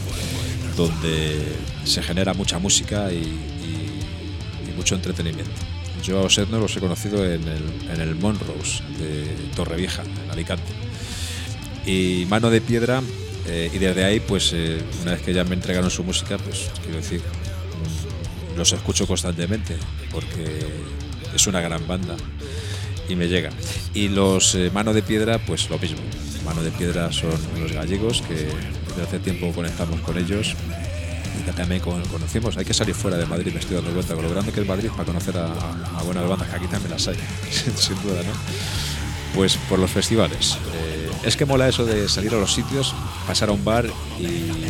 donde se genera mucha música y, y, y mucho entretenimiento. Yo a Osetno los he conocido en el, en el Monrose de Torrevieja, en Alicante. Y Mano de Piedra, eh, y desde ahí, pues eh, una vez que ya me entregaron su música, pues quiero decir, los escucho constantemente, porque es una gran banda y me llegan. Y los eh, Mano de Piedra, pues lo mismo. Mano de Piedra son los gallegos que desde hace tiempo conectamos con ellos y que también conocimos. Hay que salir fuera de Madrid, me estoy dando cuenta con lo grande que es Madrid para conocer a, a buenas bandas, que aquí también las hay, sin duda, ¿no? Pues por los festivales. Eh, es que mola eso de salir a los sitios, pasar a un bar y, y,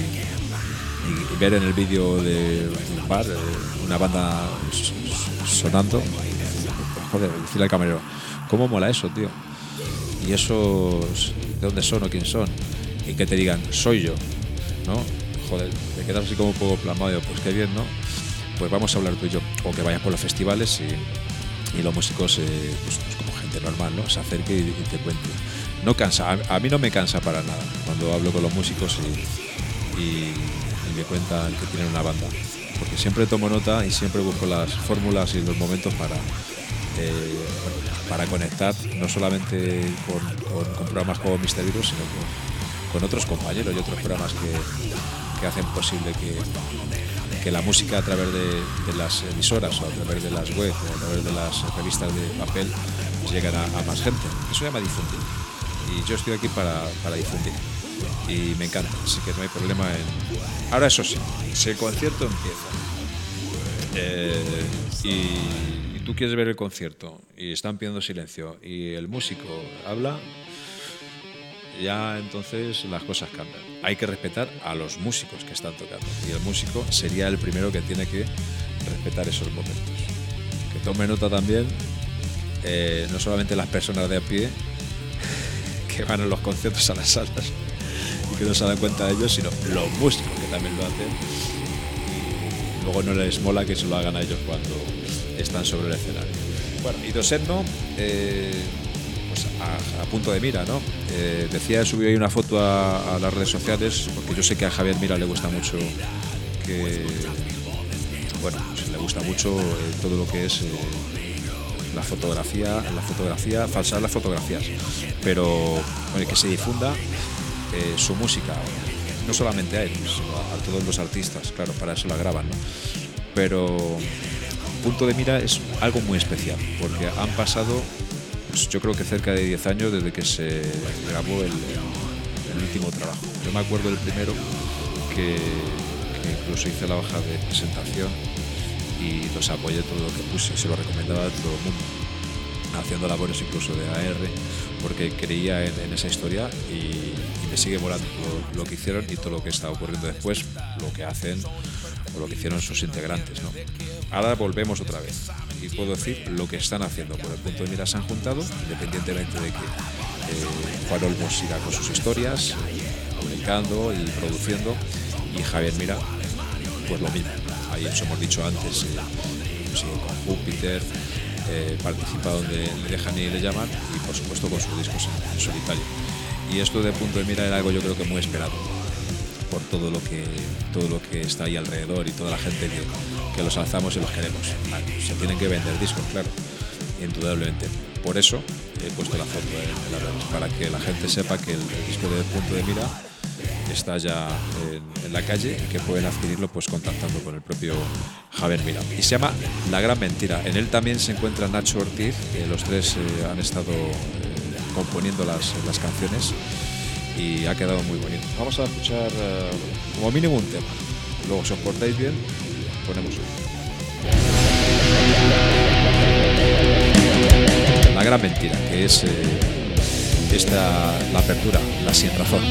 y ver en el vídeo de un bar eh, una banda sonando. Joder, decirle al camarero, ¿cómo mola eso, tío? Y esos, ¿de dónde son o quién son? Y que te digan, soy yo, ¿no? Joder, te quedas así como un poco plasmado, pues qué bien, ¿no? Pues vamos a hablar tú y yo. O que vayas por los festivales y, y los músicos, eh, pues, pues como gente normal, ¿no? Se acerque y, y te cuente. No cansa, a, a mí no me cansa para nada cuando hablo con los músicos y, y, y me cuentan que tienen una banda. Porque siempre tomo nota y siempre busco las fórmulas y los momentos para... Eh, para conectar no solamente con, con, con programas como Mister Virus, sino con, con otros compañeros y otros programas que, que hacen posible que, que la música a través de, de las emisoras o a través de las webs o a través de las revistas de papel lleguen a, a más gente. Eso se llama difundir y yo estoy aquí para, para difundir y me encanta, así que no hay problema en... Ahora eso sí, si el concierto empieza eh, y tú quieres ver el concierto y están pidiendo silencio y el músico habla, ya entonces las cosas cambian. Hay que respetar a los músicos que están tocando y el músico sería el primero que tiene que respetar esos momentos. Que tome nota también, eh, no solamente las personas de a pie que van a los conciertos a las salas y que no se dan cuenta de ellos, sino los músicos que también lo hacen y luego no les mola que se lo hagan a ellos cuando están sobre el escenario. Bueno, y Osetno, eh, pues a, a punto de mira, ¿no? Eh, decía, subí ahí una foto a, a las redes sociales, porque yo sé que a Javier Mira le gusta mucho que, bueno, pues le gusta mucho eh, todo lo que es eh, la fotografía, la fotografía, falsear las fotografías, pero bueno, que se difunda eh, su música, no solamente a él, sino a, a todos los artistas, claro, para eso la graban, ¿no? Pero Punto de Mira es algo muy especial, porque han pasado, pues yo creo que cerca de diez años desde que se grabó el, el último trabajo. Yo me acuerdo del primero, que, que incluso hice la hoja de presentación y los apoyé todo lo que puse, se lo recomendaba a todo el mundo, haciendo labores incluso de A R, porque creía en, en esa historia y, y me sigue molando todo lo que hicieron y todo lo que está ocurriendo después, lo que hacen o lo que hicieron sus integrantes, ¿no? Ahora volvemos otra vez y puedo decir lo que están haciendo. Por el Punto de Mira se han juntado, independientemente de que eh, Juan Olmos siga con sus historias, publicando y produciendo, y Javier Mira, pues lo mismo. Ahí eso hemos dicho antes, eh, sigue con Júpiter, eh, participa donde le dejan y le llaman, y por supuesto con sus discos en, en solitario. Y esto de Punto de Mira era algo yo creo que muy esperado, por todo lo que todo lo que está ahí alrededor y toda la gente que, que los alzamos y los queremos. Vale, se tienen que vender discos, claro, indudablemente. Por eso he puesto la foto en, en las redes, para que la gente sepa que el, el disco de Punto de Mira está ya en, en la calle y que pueden adquirirlo pues contactando con el propio Javier Mira. Y se llama La Gran Mentira. En él también se encuentra Nacho Ortiz, que los tres eh, han estado eh, componiendo las, las canciones y ha quedado muy bonito. Vamos a escuchar eh, como mínimo un tema. Luego, si os portáis bien, ponemos uno. La Gran Mentira, que es eh, esta, la apertura, la sin razón.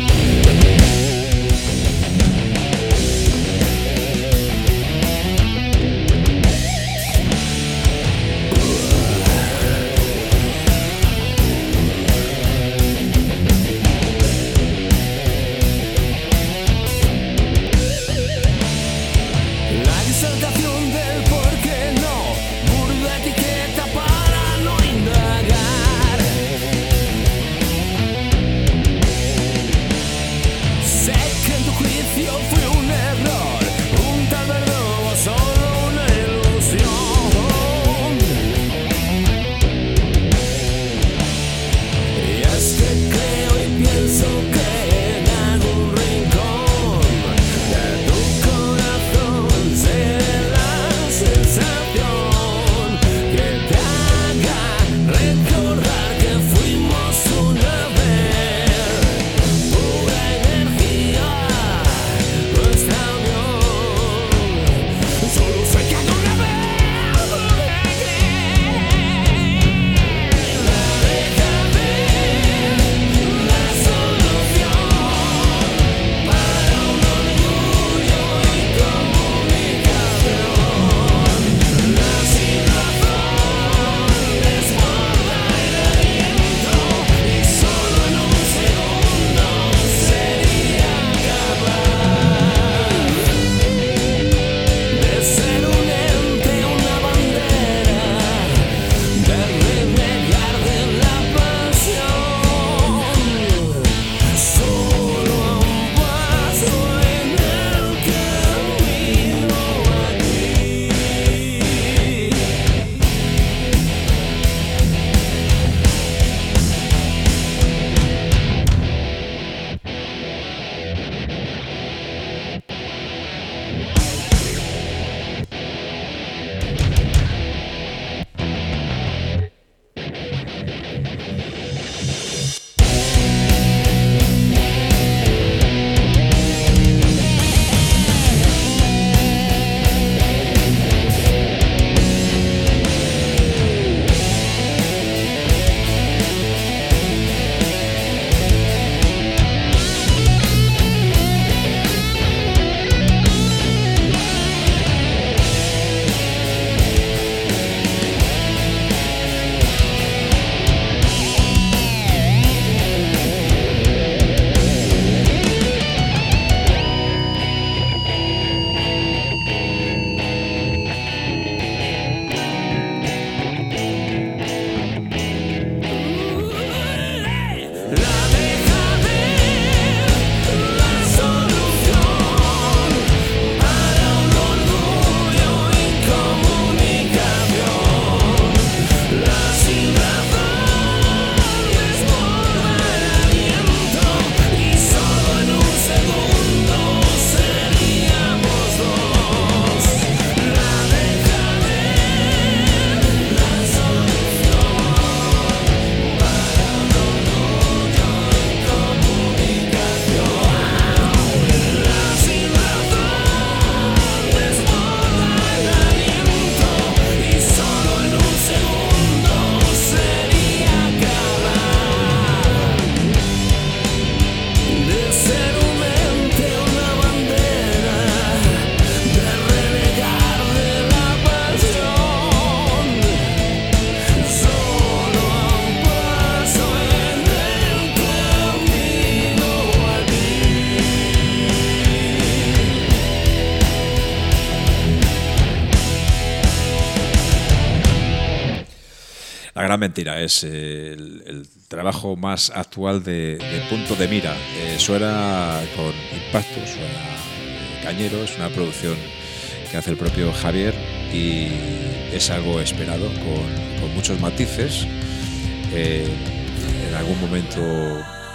La Gran Mentira es eh, el, el trabajo más actual de, de Punto de Mira. Eh, suena con impacto, suena eh, cañero, es una producción que hace el propio Javier y es algo esperado, con, con muchos matices. Eh, en algún momento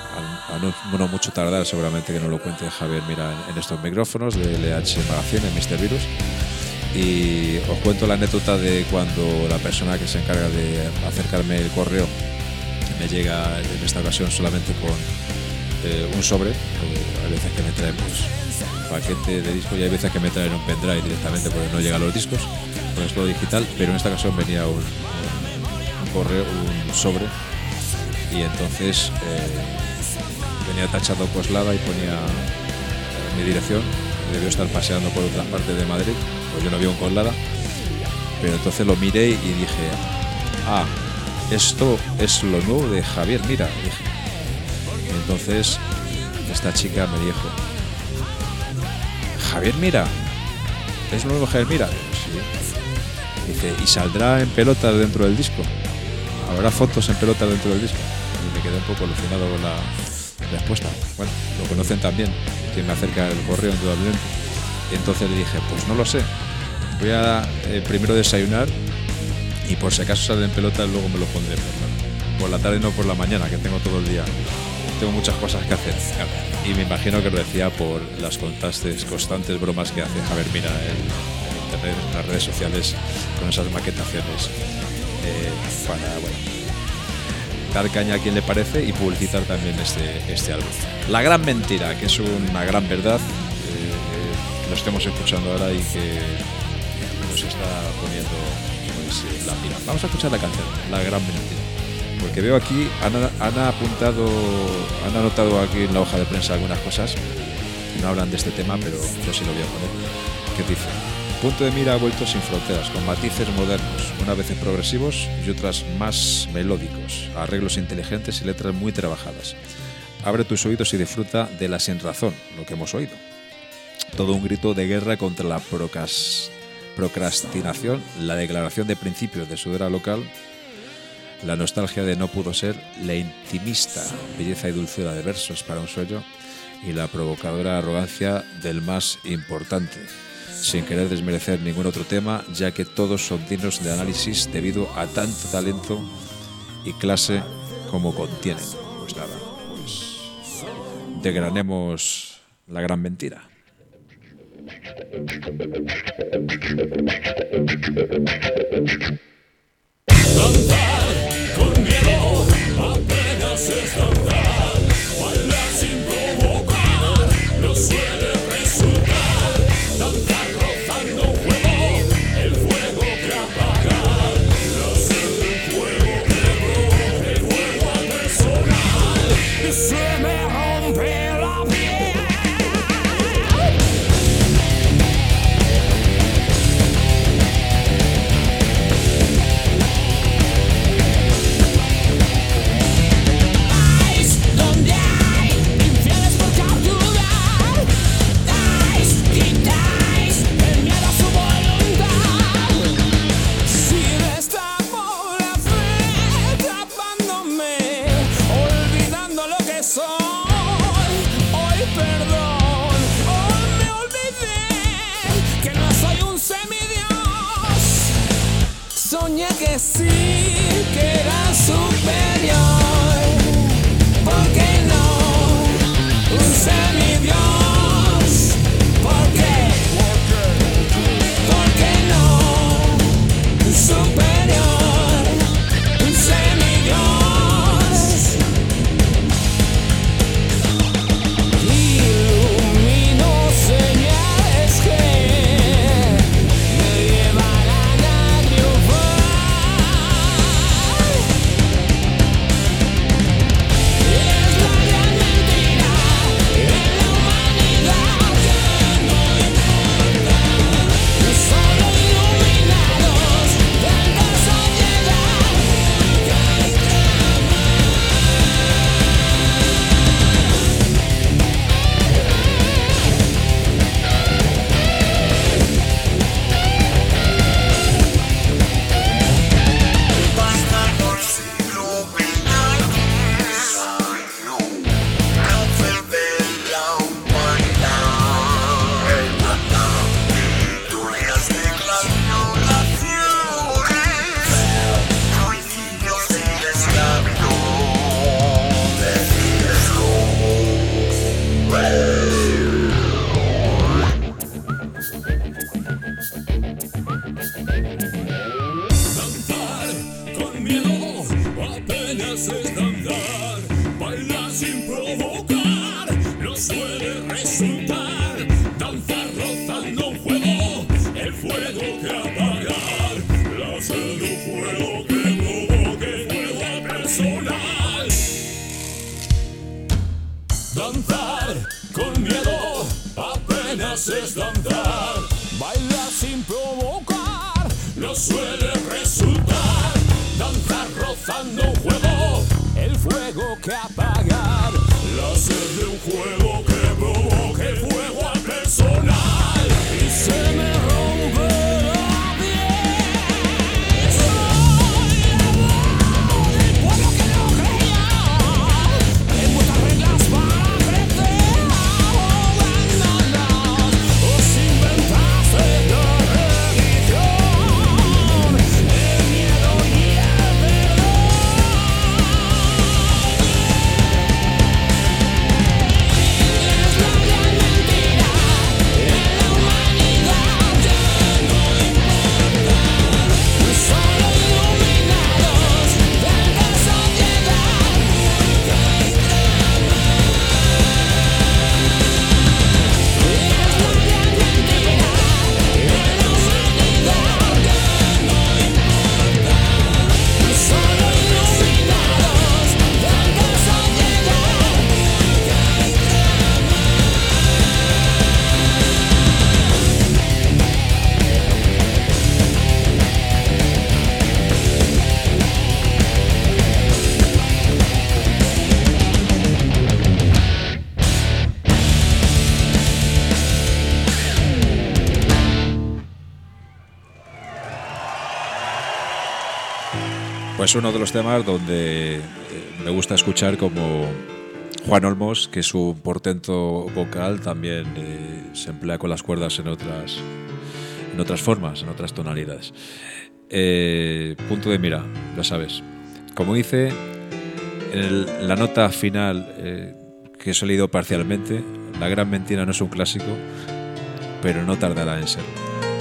a no, no mucho tardar, seguramente que nos lo cuente Javier Mira en, en estos micrófonos de L H Magazine, en míster Virus. Y os cuento la anécdota de cuando la persona que se encarga de acercarme el correo me llega en esta ocasión solamente con eh, un sobre. Hay veces que me traen pues, paquete de discos y hay veces que me traen un pendrive directamente porque no llegan los discos, pues es todo digital, pero en esta ocasión venía un, un correo, un sobre, y entonces eh, venía tachado Coslada y ponía eh, mi dirección. Debió estar paseando por otras partes de Madrid, pues yo no vi un Coslada, pero entonces lo miré y dije, ah, esto es lo nuevo de Javier Mira, dije. Y entonces esta chica me dijo, Javier Mira, ¿es lo nuevo Javier Mira? Sí. Dice, ¿y saldrá en pelotas dentro del disco? ¿Habrá fotos en pelotas dentro del disco? Y me quedé un poco alucinado con la respuesta. Bueno, lo conocen también, quien me acerca el correo indudablemente. Y entonces le dije, pues no lo sé, voy a eh, primero desayunar y por si acaso sale en pelotas luego me lo pondré. Por, por la tarde, no por la mañana, que tengo todo el día. Tengo muchas cosas que hacer. Y me imagino que lo decía por las constantes, constantes bromas que hace Javier Mira en, en internet, en las redes sociales, con esas maquetaciones eh, para, bueno, dar caña a quien le parece y publicitar también este, este álbum. La gran mentira, que es una gran verdad, eh, que lo estemos escuchando ahora y que nos está poniendo pues, la pila. Vamos a escuchar la canción, La gran mentira. Porque veo aquí, han, han apuntado, han anotado aquí en la hoja de prensa algunas cosas que no hablan de este tema, pero yo sí lo voy a poner. Que dice, punto de mira ha vuelto sin fronteras, con matices modernos, unas veces progresivos y otras más melódicos, arreglos inteligentes y letras muy trabajadas. Abre tus oídos y disfruta de la sinrazón, lo que hemos oído. Todo un grito de guerra contra la procras, procrastinación, la declaración de principios de su era local, la nostalgia de no pudo ser, la intimista belleza y dulzura de versos para un sueño y la provocadora arrogancia del más importante, sin querer desmerecer ningún otro tema, ya que todos son dignos de análisis debido a tanto talento y clase como contienen. Pues nada, pues desgranemos la gran mentira. Con miedo, apenas es andar, bailar sin provocar, no suele resultar, danzar rozando fuego, el fuego que apagar, la sed del fuego quebró, el fuego al personal, se me rompe la piel. Soñé que sí, que era superior. ¿Por qué no? Un semidios. ¿Por qué? ¿Por qué no? Un superior. Un semidios. Ilumino señales que me llevarán a triunfar. suele resultar danzar rozando un fuego, el fuego que apagar, la sed de un fuego que provoque fuego al personal. Danzar con miedo apenas es danzar, bailar sin provocar no suele resultar, danzar rozando un fuego, el fuego que apagar, la sed de un fuego que provoque fuego al personal. Y se me rompe la piel, soy el pueblo que no creía en vuestras reglas para crecer, abandonad, os inventaste la religión, el miedo y el perdón. Es la gran mentira en la humanidad, ya no importa, solo iluminados de la sociedad, muerta y trama. Es la gran mentira en la humanidad, ya no importa, solo iluminados de la sociedad, muerta y trama. Pues uno de los temas donde eh, me gusta escuchar como Juan Olmos, que su portento vocal también eh, se emplea con las cuerdas en otras, en otras formas, en otras tonalidades. Eh, punto de mira, ya sabes. Como dice en el- la nota final, eh, que he leído parcialmente, La gran mentira no es un clásico, pero no tardará en ser.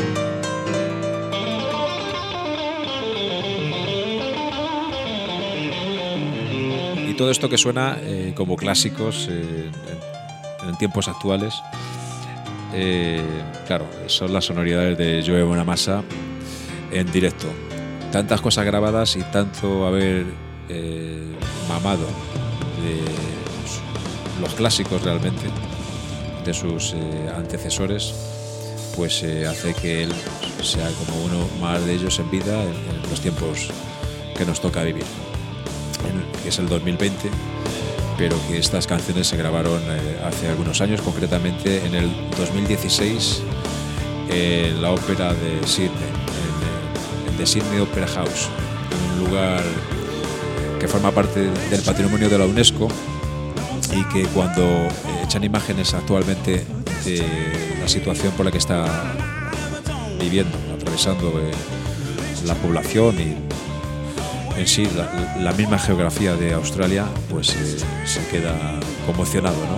Y todo esto que suena eh, como clásicos eh, en, en tiempos actuales, eh, claro, son las sonoridades de Joe Bonamassa en directo. Tantas cosas grabadas y tanto haber eh, mamado de los clásicos realmente, de sus eh, antecesores, pues eh, hace que él sea como uno más de ellos en vida en, en los tiempos que nos toca vivir, en- que es el dos mil veinte, pero que estas canciones se grabaron eh, hace algunos años, concretamente en el dos mil dieciséis en la ópera de Sydney, en, en The Sydney Opera House, un lugar que forma parte del patrimonio de la UNESCO y que cuando eh, echan imágenes actualmente de la situación por la que está viviendo, atravesando eh, la población y en sí la, la misma geografía de Australia, pues eh, se queda conmocionado, ¿no?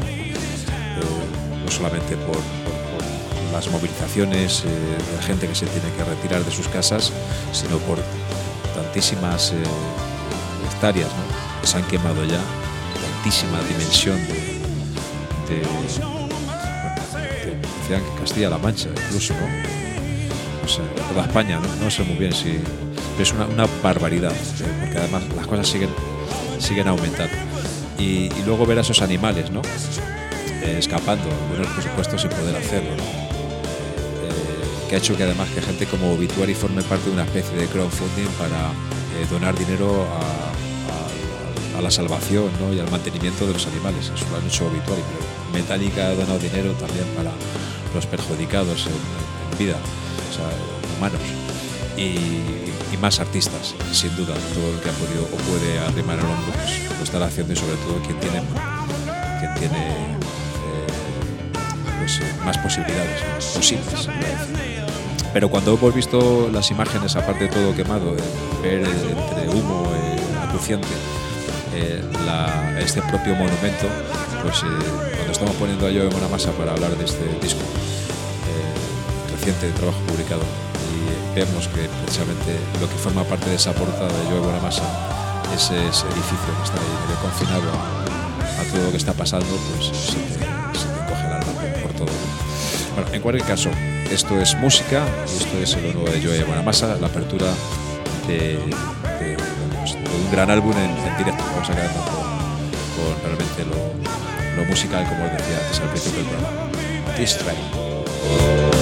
Eh, no solamente por, por- por las movilizaciones eh, de gente que se tiene que retirar de sus casas, sino por tantísimas eh, hectáreas, ¿no?, que se han quemado ya, tantísima dimensión de, de, bueno, de- decían que Castilla-La Mancha incluso, ¿no? O sea, toda España, ¿no? No sé muy bien si... Pero es una, una barbaridad, eh, porque además las cosas siguen, siguen aumentando. Y, y luego ver a esos animales, ¿no?, Eh, escapando, algunos por supuesto sin poder hacerlo, ¿no? Eh, que ha hecho que además que gente como Obituary forme parte de una especie de crowdfunding para eh, donar dinero a, a- a la salvación, ¿no?, y al mantenimiento de los animales. Eso lo han hecho Obituary, pero Metallica ha donado dinero también para los perjudicados en, en vida, o sea, humanos. Y, y más artistas, sin duda, todo el que ha podido o puede arrimar el hombro, pues lo estará haciendo, y sobre todo quien tiene, quien tiene eh, pues, eh, más posibilidades, ¿no?, posibles, iba a decir. Pero cuando hemos visto las imágenes, aparte de todo quemado, eh, ver eh, entre humo eh, acuciante eh, la- este propio monumento, pues eh, cuando estamos poniendo a Joe Bonamassa para hablar de este disco eh, reciente trabajo publicado, y vemos que precisamente lo que forma parte de esa portada de Joe Bonamassa es ese edificio que está ahí medio confinado a, a todo lo que está pasando, pues se te, se todo. Bueno, en cualquier caso, esto es música, y esto es lo nuevo de Joey Bonamassa, la apertura de, de, de un gran álbum en, en directo. Vamos a quedarnos con, con realmente lo, lo musical, como os decía antes al principio del programa. This Train.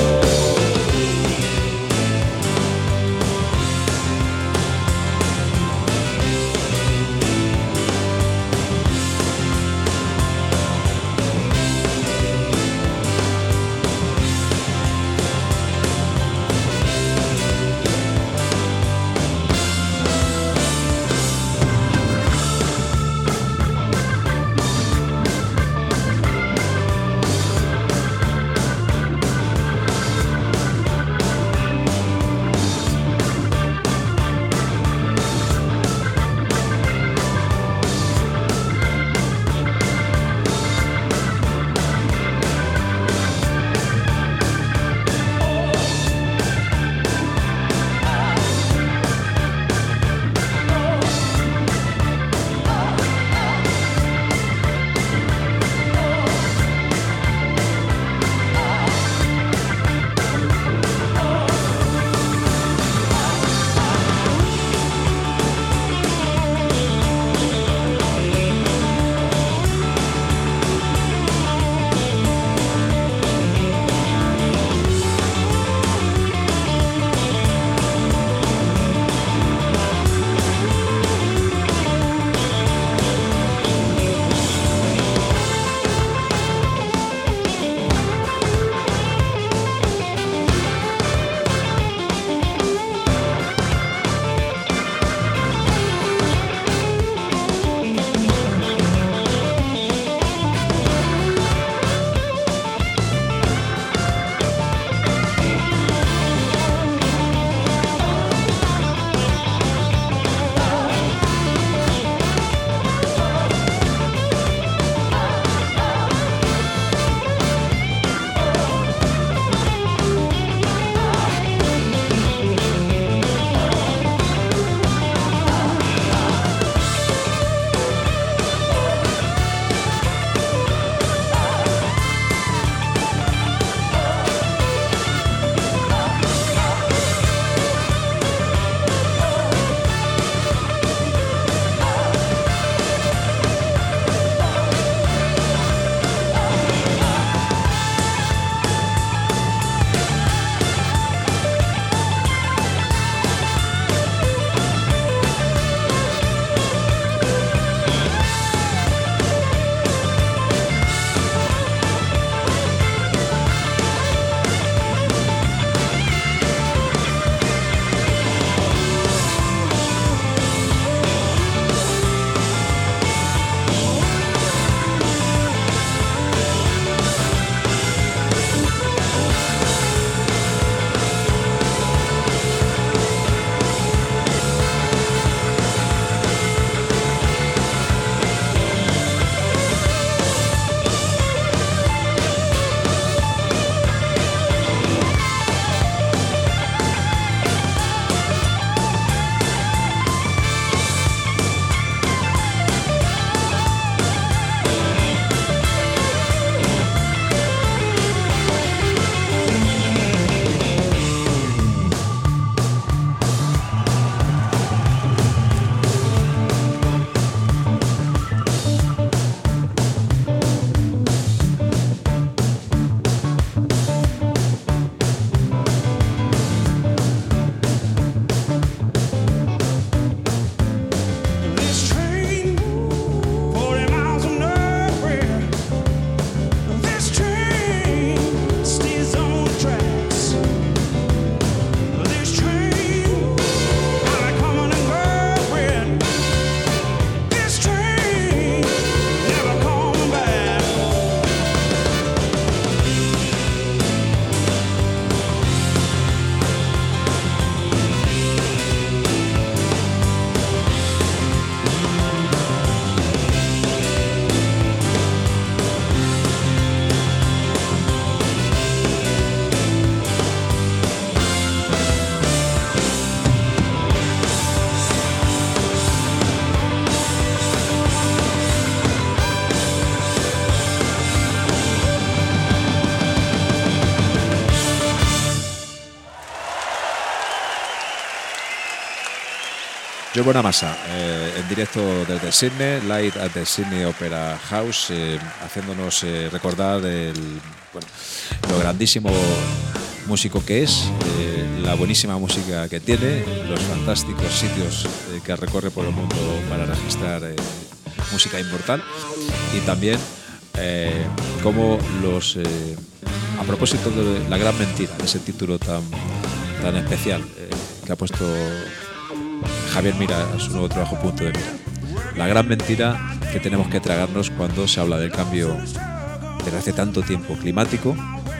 Joe Bonamassa, eh, en directo desde Sydney, live at the Sydney Opera House, eh, haciéndonos eh, recordar el, bueno, lo grandísimo músico que es, eh, la buenísima música que tiene, los fantásticos sitios eh, que recorre por el mundo para registrar eh, música inmortal, y también eh, cómo los, eh, a propósito de La Gran Mentira, ese título tan, tan especial eh, que ha puesto Javier Mira a su nuevo trabajo Punto de Mira. La gran mentira que tenemos que tragarnos cuando se habla del cambio desde hace tanto tiempo climático,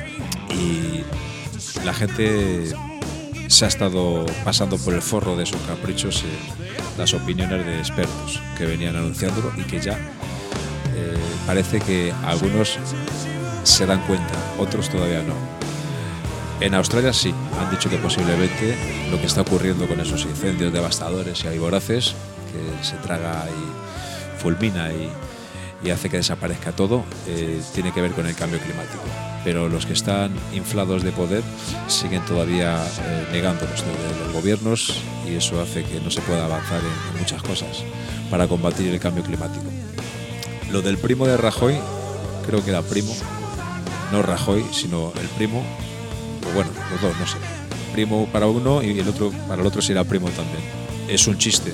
y la gente se ha estado pasando por el forro de sus caprichos eh, las opiniones de expertos que venían anunciándolo, y que ya eh, parece que algunos se dan cuenta, otros todavía no. En Australia sí, han dicho que posiblemente lo que está ocurriendo con esos incendios devastadores y voraces, que se traga y fulmina y, y hace que desaparezca todo, eh, tiene que ver con el cambio climático. Pero los que están inflados de poder siguen todavía eh, negándolos desde los gobiernos, y eso hace que no se pueda avanzar en, en muchas cosas para combatir el cambio climático. Lo del primo de Rajoy, creo que era primo, no Rajoy, sino el primo, o bueno, los dos, no sé. Primo para uno y el otro para el otro sí era primo también. Es un chiste,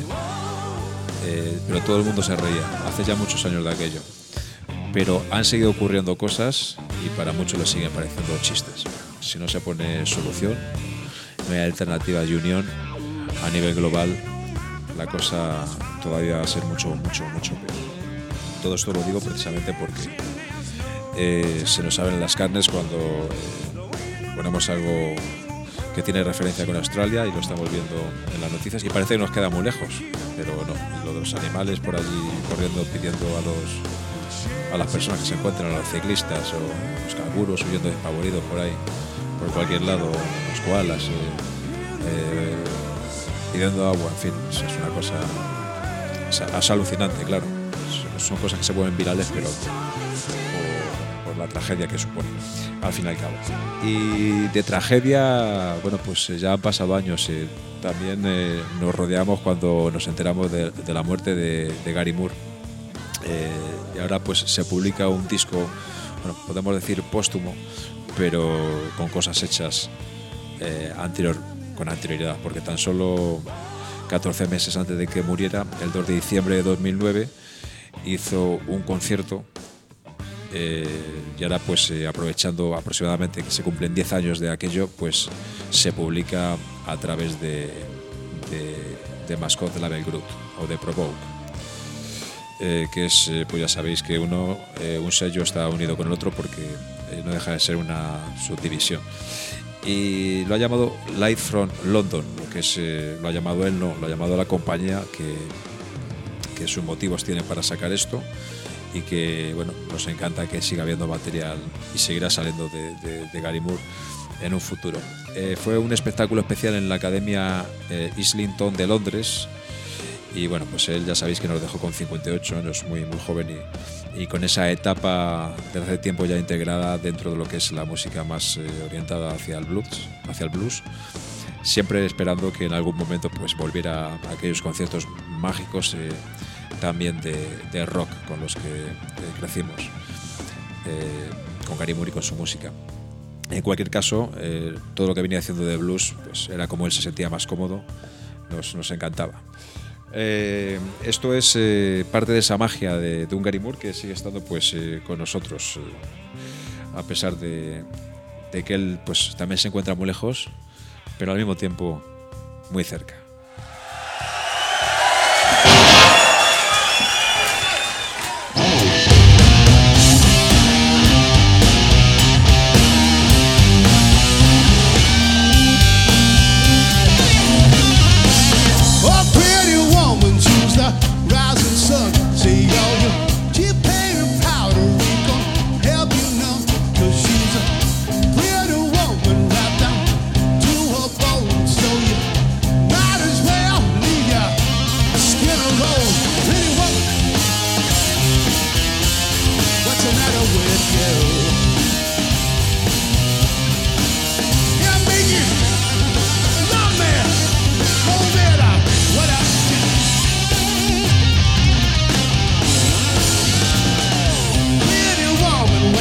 eh, pero todo el mundo se reía. Hace ya muchos años de aquello. Pero han seguido ocurriendo cosas y para muchos les siguen pareciendo chistes. Si no se pone solución, no hay alternativa y unión a nivel global, la cosa todavía va a ser mucho, mucho, mucho peor. Todo esto lo digo precisamente porque eh, se nos abren las carnes cuando eh, ponemos algo que tiene referencia con Australia y lo estamos viendo en las noticias y parece que nos queda muy lejos, pero no. Y lo de los animales por allí corriendo pidiendo a los a las personas que se encuentran, a los ciclistas o los canguros huyendo despavoridos por ahí, por cualquier lado, los koalas eh, eh, pidiendo agua, en fin, es una cosa, es, es alucinante, claro. Son cosas que se vuelven virales, pero por, por la tragedia que supone, al fin y al cabo. Y de tragedia, bueno, pues ya han pasado años. Eh, también eh, nos rodeamos cuando nos enteramos de, de la muerte de, de Gary Moore. Eh, y ahora pues se publica un disco, bueno, podemos decir póstumo, pero con cosas hechas eh, anterior, con anterioridad, porque tan solo catorce meses antes de que muriera, el dos de diciembre de dos mil nueve, hizo un concierto eh, y ahora pues eh, aprovechando aproximadamente que se cumplen diez años de aquello, pues se publica a través de, de, de Mascot Label Group o de Provoke, eh, que es, eh, pues ya sabéis que uno, eh, un sello está unido con el otro porque eh, no deja de ser una subdivisión. Y lo ha llamado Live from London, lo que es, eh, lo ha llamado él, no, lo ha llamado la compañía que que sus motivos tienen para sacar esto, y que bueno, nos encanta que siga habiendo material y seguirá saliendo de, de, de Gary Moore en un futuro. Eh, fue un espectáculo especial en la Academia eh, Islington de Londres, y bueno, pues él ya sabéis que nos dejó con cincuenta y ocho años, muy, muy joven, y, y con esa etapa desde hace tiempo ya integrada dentro de lo que es la música más eh, orientada hacia el blues, hacia el blues, siempre esperando que en algún momento pues volviera a aquellos conciertos mágicos eh, también de, de rock con los que eh, crecimos, eh, con Gary Moore y con su música. En cualquier caso, eh, todo lo que venía haciendo de blues pues era como él se sentía más cómodo, nos, nos encantaba. Eh, esto es eh, parte de esa magia de, de un Gary Moore que sigue estando pues eh, con nosotros, eh, a pesar de, de que él pues también se encuentra muy lejos, pero al mismo tiempo muy cerca. Yeah, make it, love man, hold it up, what up?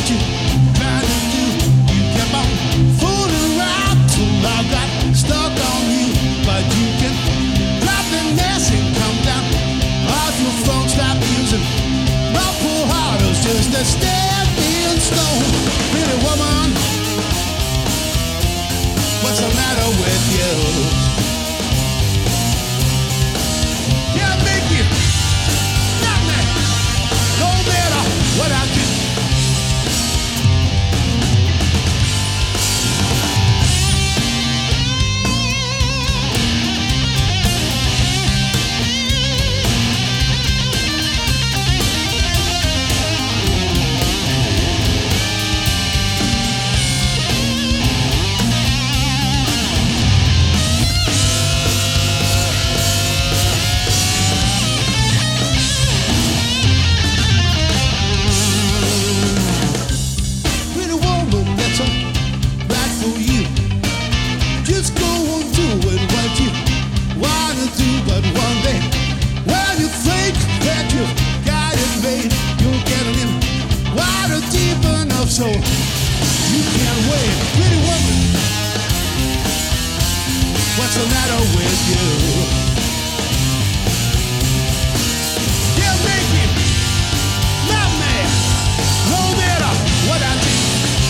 you trying to do? You kept on fooling around till I got stuck on you. But you can drop the nest and come down off your phone, stop using my poor heart is just a stepping stone. Pretty woman, what's the matter with you? Can't make you not me, no matter what I do. So you can't wait, pretty woman. What's the matter with you? Can't make it, not mad, no matter what I do.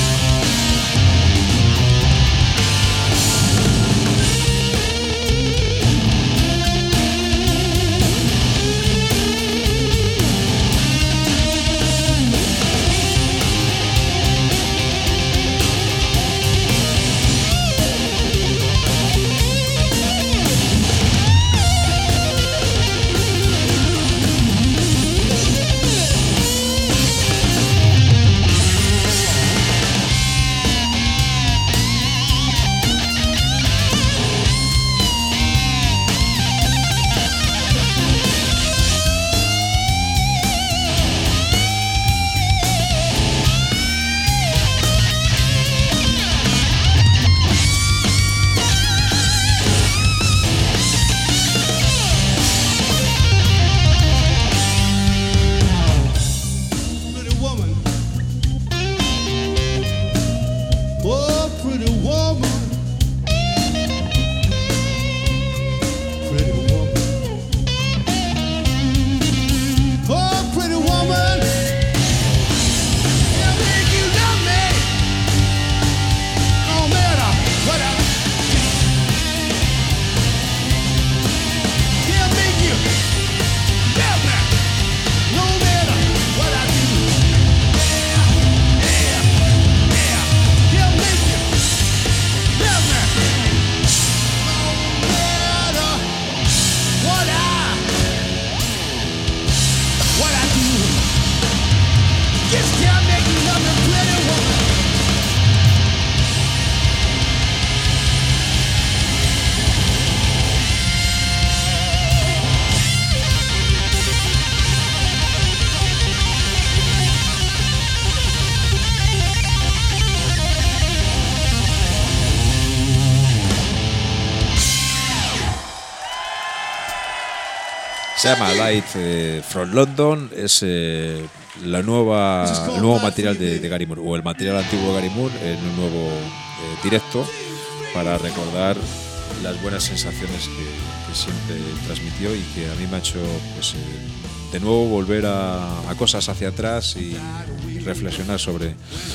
Se llama Light eh, from London, es eh, la nueva, el nuevo material de, de Gary Moore, o el material antiguo de Gary Moore en un nuevo eh, directo para recordar las buenas sensaciones que, que siempre transmitió y que a mí me ha hecho pues, eh, de nuevo volver a, a cosas hacia atrás y, y reflexionar sobre,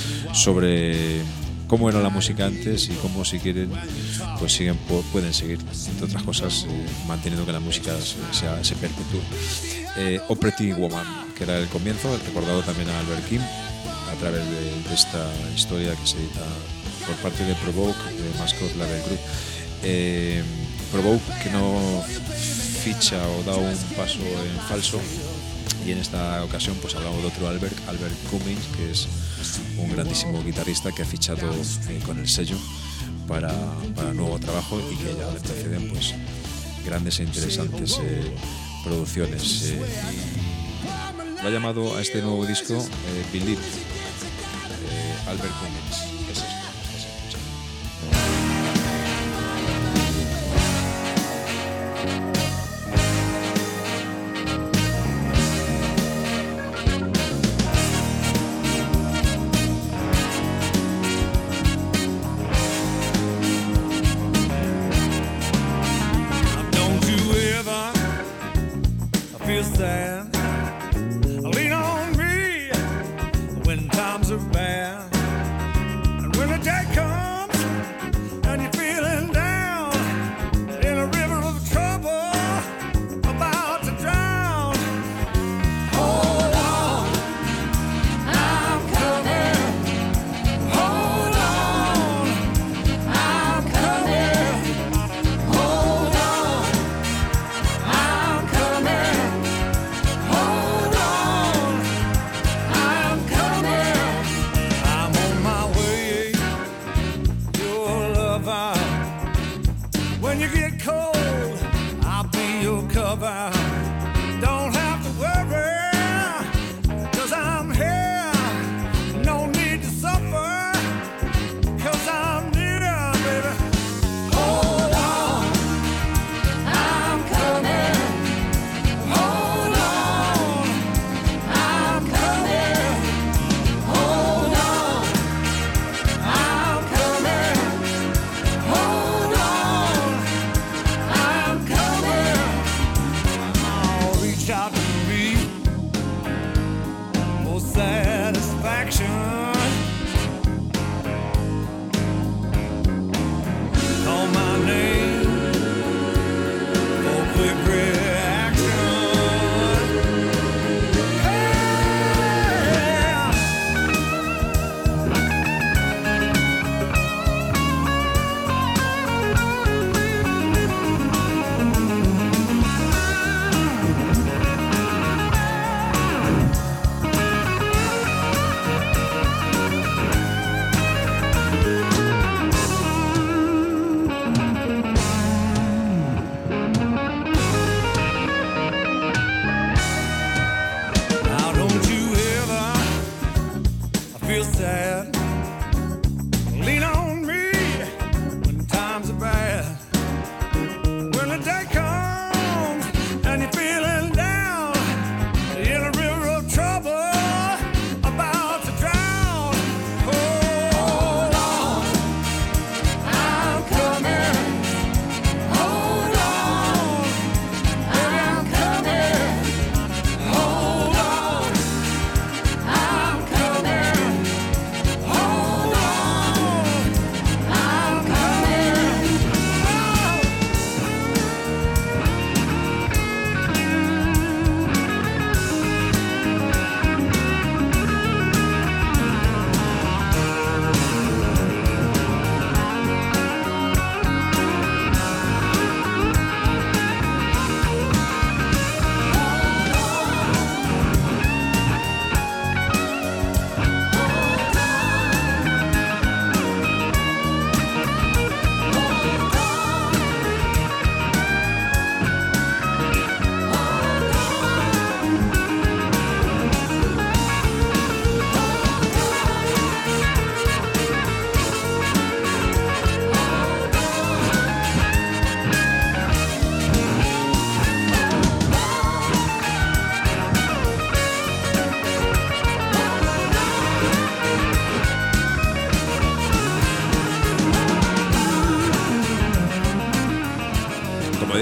sobre cómo era la música antes y cómo, si quieren, pues siguen, pueden seguir, entre otras cosas, eh, manteniendo que la música se, se perpetúe. Eh, O Pretty Woman, que era el comienzo, recordado también a Albert King a través de, de esta historia que se edita por parte de Provoke, de Mascot Label Group. Eh, Provoke, que no ficha o da un paso en falso, y en esta ocasión pues hablamos de otro Albert, Albert Cummings, que es un grandísimo guitarrista que ha fichado eh, con el sello para, para nuevo trabajo y que ya le preceden pues grandes e interesantes eh, producciones. Eh, y lo ha llamado a este nuevo disco eh, Believe, eh, Albert Cummings. Es esto.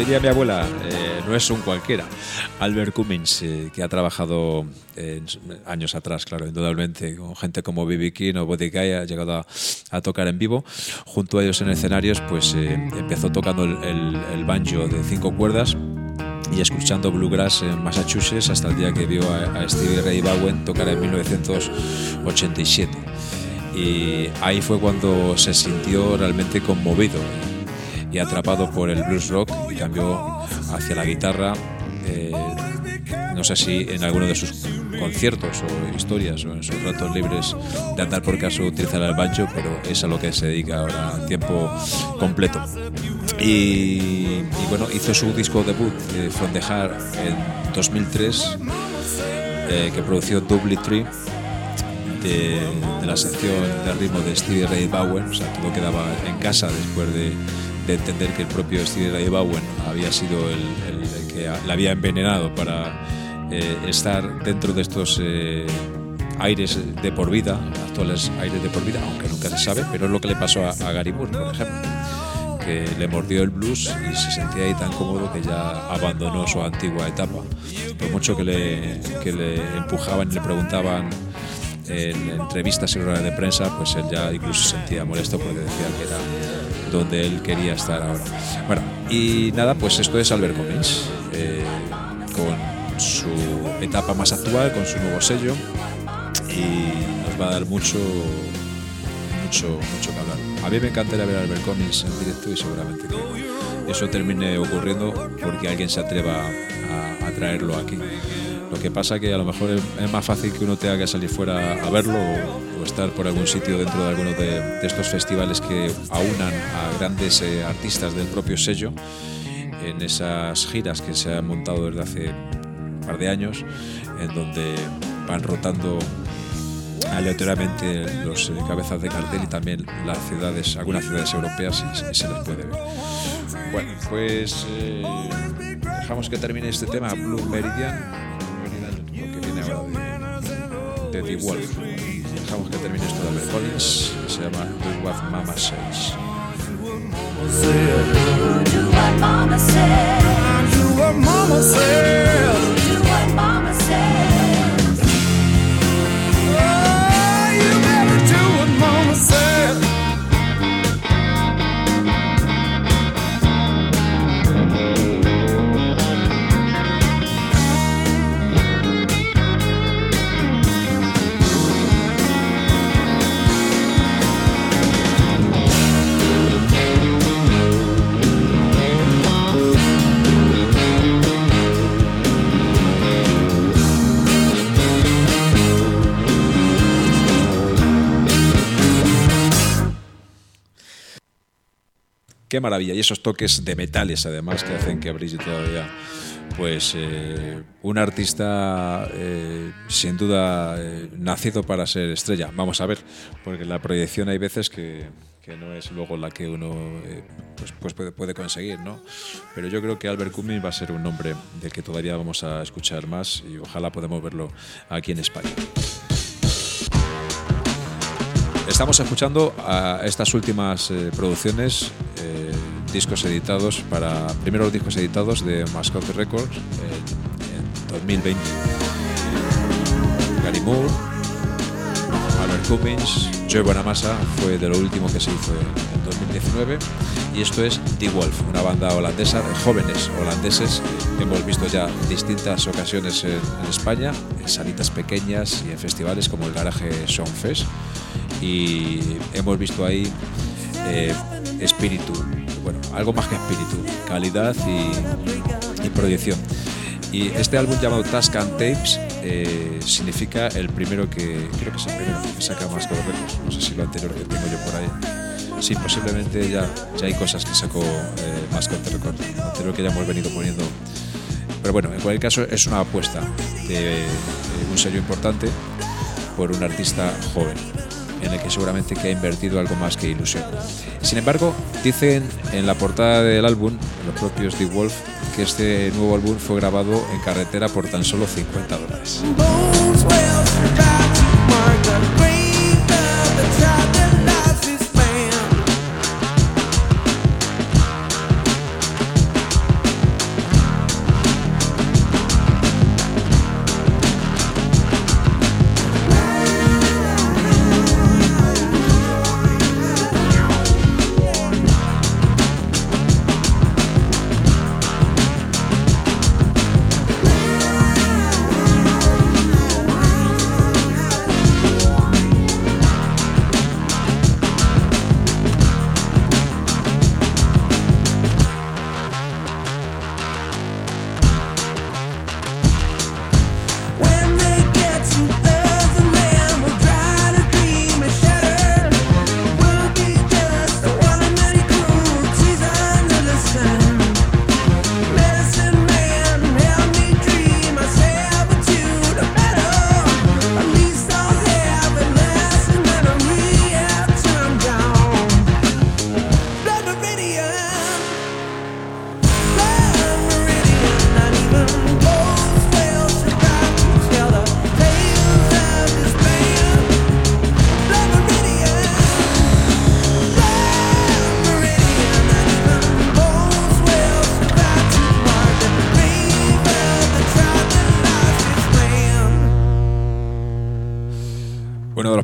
diría mi abuela, eh, no es un cualquiera. Albert Cummings, eh, que ha trabajado eh, años atrás, claro, indudablemente, con gente como B B King o Buddy Guy, ha llegado a, a tocar en vivo. Junto a ellos en escenarios, pues eh, empezó tocando el, el, el banjo de cinco cuerdas y escuchando bluegrass en Massachusetts hasta el día que vio a, a Stevie Ray Vaughan tocar en mil novecientos ochenta y siete. Y ahí fue cuando se sintió realmente conmovido y atrapado por el blues rock y cambió hacia la guitarra. Eh, no sé si en alguno de sus conciertos o historias o en sus ratos libres de andar por casa utilizará el banjo, pero es a lo que se dedica ahora a tiempo completo. Y, y bueno, hizo su disco debut, eh, From the Heart, en dos mil tres, eh, que produjo Double Tree, de, de la sección de ritmo de Stevie Ray Vaughan. O sea, todo quedaba en casa después de, de entender que el propio Stevie Ray Vaughan había sido el, el, el que le había envenenado para eh, estar dentro de estos eh, aires de por vida, actuales aires de por vida, aunque nunca se sabe, pero es lo que le pasó a, a Gary Moore, por ejemplo, que le mordió el blues y se sentía ahí tan cómodo que ya abandonó su antigua etapa. Por mucho que le, que le empujaban y le preguntaban en entrevistas y ruedas de prensa, pues él ya incluso se sentía molesto porque decía que era donde él quería estar ahora. Bueno, y nada, pues esto es Albert Cummings, eh, con su etapa más actual, con su nuevo sello, y nos va a dar mucho, mucho, mucho que hablar. A mí me encantaría ver a Albert Cummings en directo y seguramente que eso termine ocurriendo porque alguien se atreva a, a traerlo aquí. Lo que pasa que a lo mejor es más fácil que uno tenga que salir fuera a verlo o, o estar por algún sitio dentro de alguno de, de estos festivales que aunan a grandes eh, artistas del propio sello en esas giras que se han montado desde hace un par de años, en donde van rotando aleatoriamente los eh, cabezas de cartel y también las ciudades, algunas ciudades europeas, y, y se les puede ver. Bueno, pues eh, dejamos que termine este tema, Blue Meridian, lo que viene ahora de, de The Wolf. Dejamos que termine esto de Albert Collins, que se llama Do What Mama Says. Do what mama says. Do what mama says. Do what mama says. Oh, you better do what mama says. Qué maravilla, y esos toques de metales además que hacen que brille todavía. Pues eh, un artista eh, sin duda eh, nacido para ser estrella. Vamos a ver, porque la proyección hay veces que, que no es luego la que uno eh, pues, pues puede, puede conseguir, ¿no? Pero yo creo que Albert Cummings va a ser un nombre del que todavía vamos a escuchar más y ojalá podamos verlo aquí en España. Estamos escuchando a estas últimas eh, producciones, eh, discos editados para, primero los discos editados de Mascotte Records eh, en dos mil veinte. Gary Moore, Albert Cummings, Joey Bonamassa fue de lo último que se hizo en, en dos mil diecinueve, y esto es The Wolf, una banda holandesa de jóvenes holandeses que hemos visto ya en distintas ocasiones en, en España, en salitas pequeñas y en festivales como el Garage Songfest. Y hemos visto ahí eh, espíritu, bueno, algo más que espíritu, calidad y, y proyección. Y este álbum llamado Tascam Tapes eh, significa el primero que, creo que es el primero que saca Mascotte Records, no sé si lo anterior que tengo yo por ahí. Sí, posiblemente ya, ya hay cosas que sacó eh, Mascotte Records, lo anterior que ya hemos venido poniendo. Pero bueno, en cualquier caso es una apuesta de, de un sello importante por un artista joven, en el que seguramente que ha invertido algo más que ilusión. Sin embargo, dicen en la portada del álbum, los propios The Wolf, que este nuevo álbum fue grabado en carretera por tan solo cincuenta dólares.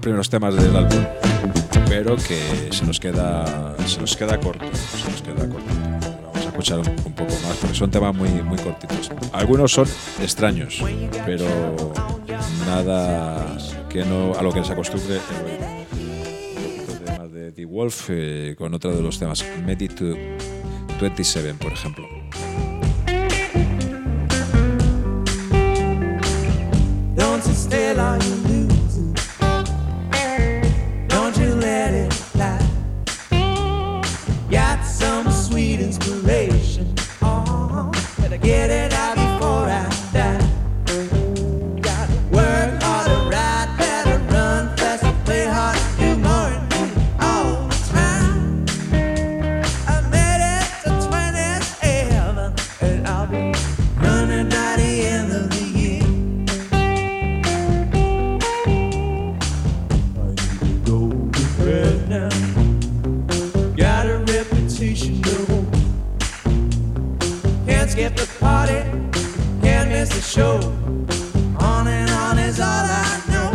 primeros temas del álbum, pero que se nos queda, se nos queda corto, se nos queda corto. Vamos a escuchar un, un poco más porque son temas muy, muy cortitos. Algunos son extraños, pero nada que no a lo que se acostumbre el oído. Un tema de The Wolf eh, con otro de los temas, Made It to veintisiete, por ejemplo. Don't you stay on your losing. Don't you let it fly. Got some sweet inspiration. Oh, better get it out before I die. Gotta work harder, ride better, run faster, play hard, do more and do it all the time. I made it to twenty-seven, and I'll be running by the end of the year. Right now, got a reputation to hold. Can't skip the party, can't miss the show. On and on is all I know.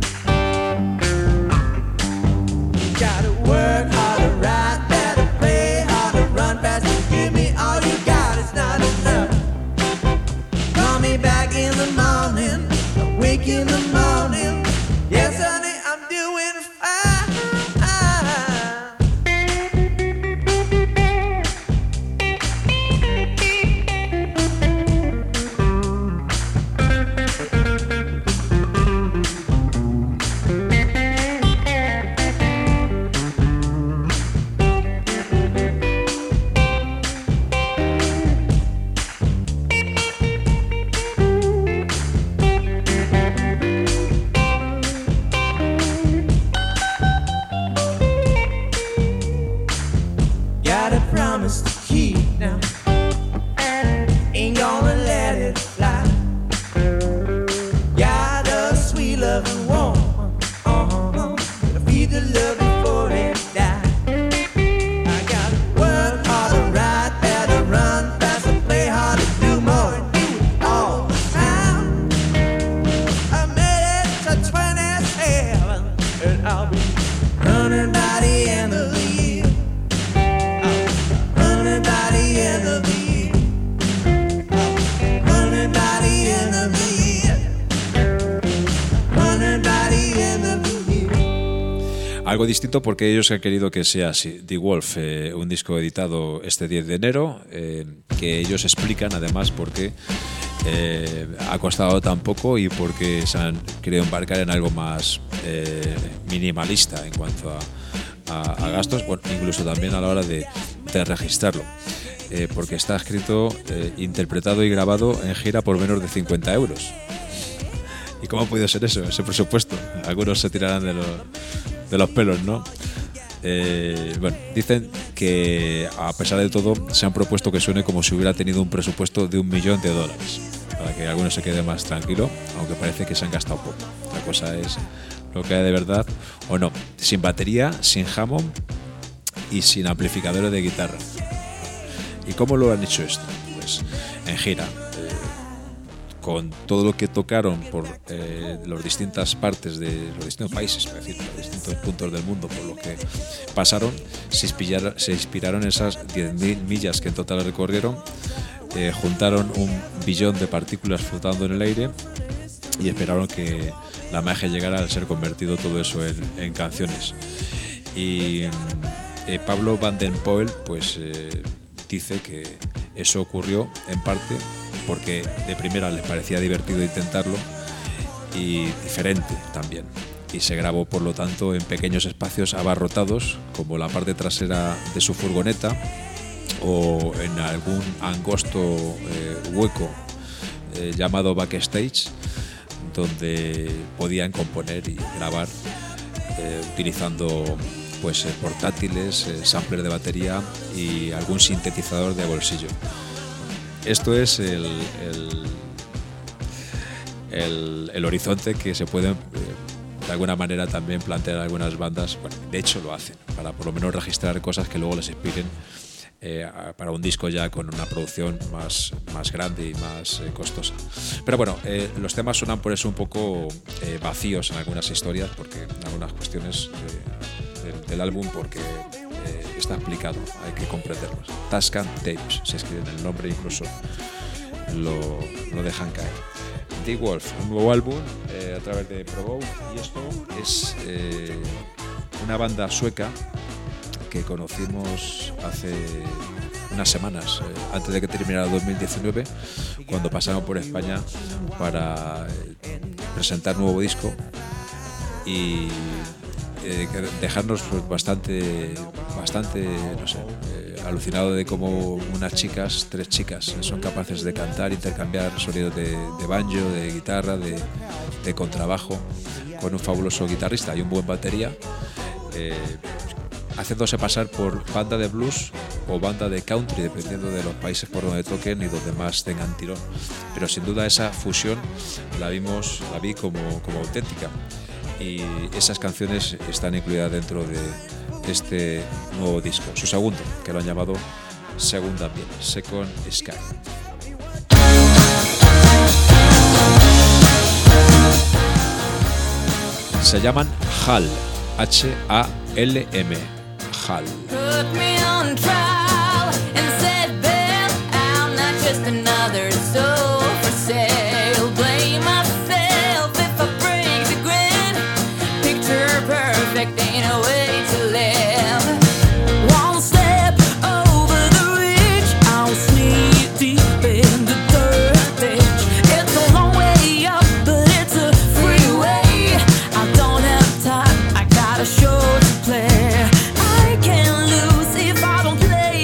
Gotta work harder, ride better, play harder, run faster. Give me all you got, it's not enough. Call me back in the morning, awake in the morning. Yes, honey, I'm doing fine. Got a promise to keep now. Ain't gonna let it fly. Got a sweet loving woman. Uh-huh. Gotta feed the love before it die. I gotta work harder, ride better, run faster, play harder, do more and do it all the time. I made it to twenty-seven, and I'll be running by the end of the year. Running by the end of the year. Running by the end of the year. Running by the end of the year. Algo distinto porque ellos han querido que sea así. The Wolf, eh, un disco editado este diez de enero, eh, que ellos explican además por qué eh, ha costado tan poco y porque se han querido embarcar en algo más eh, minimalista en cuanto a A, a gastos, bueno, incluso también a la hora de, de registrarlo, eh, porque está escrito, eh, interpretado y grabado en gira por menos de cincuenta euros. ¿Y cómo ha podido ser eso, ese presupuesto? Algunos se tirarán de los, de los pelos, ¿no? Eh, bueno, dicen que a pesar de todo se han propuesto que suene como si hubiera tenido un presupuesto de un millón de dólares, para que alguno se quede más tranquilo, aunque parece que se han gastado poco. La cosa es lo que hay de verdad o no. Sin batería, sin Hammond y sin amplificadores de guitarra. ¿Y cómo lo han hecho esto? Pues en gira, eh, con todo lo que tocaron por eh, las distintas partes de los distintos países, es decir, los distintos puntos del mundo por los que pasaron, se inspiraron, se inspiraron en esas diez mil millas que en total recorrieron, eh, juntaron un billón de partículas flotando en el aire y esperaron que la magia llegara al ser convertido todo eso en, en canciones. Y eh, Pablo Van den Poel pues eh, dice que eso ocurrió en parte porque de primera les parecía divertido intentarlo y diferente también, y se grabó por lo tanto en pequeños espacios abarrotados como la parte trasera de su furgoneta o en algún angosto eh, hueco eh, llamado backstage, donde podían componer y grabar eh, utilizando pues eh, portátiles, eh, samplers de batería y algún sintetizador de bolsillo. Esto es el, el, el, el horizonte que se puede eh, de alguna manera también plantear algunas bandas. Bueno, de hecho lo hacen, para por lo menos registrar cosas que luego les inspiren eh, para un disco ya con una producción más, más grande y más eh, costosa. Pero bueno, eh, los temas suenan por eso un poco eh, vacíos en algunas historias, porque en algunas cuestiones de, de, del álbum, porque eh, está explicado, hay que comprenderlos. Tuscan Tapes se escribe en el nombre, incluso lo, lo dejan caer. The Wolf, un nuevo álbum eh, a través de Provoke, y esto es eh, una banda sueca que conocimos hace unas semanas, eh, antes de que terminara dos mil diecinueve, cuando pasaron por España para eh, presentar nuevo disco y eh, dejarnos pues, bastante, bastante, no sé, eh, alucinado de cómo unas chicas, tres chicas, son capaces de cantar, intercambiar sonidos de, de banjo, de guitarra, de, de contrabajo, con un fabuloso guitarrista y un buen batería, eh, haciéndose pasar por banda de blues o banda de country, dependiendo de los países por donde toquen y donde más tengan tirón. Pero sin duda esa fusión la vimos, la vi como, como auténtica, y esas canciones están incluidas dentro de este nuevo disco, su segundo, que lo han llamado Segunda Piel, Second Sky. Se llaman Hal, H A L M, Hal. Put me on trial and said, Bill, I'm not just another soul for sale. Blame myself if I break the grid. Picture perfect ain't a way to live. One step over the ridge, I'll sneak deep in the dirt ditch. It's a long way up, but it's a freeway. I don't have time, I got a show to play. I can't lose if I don't play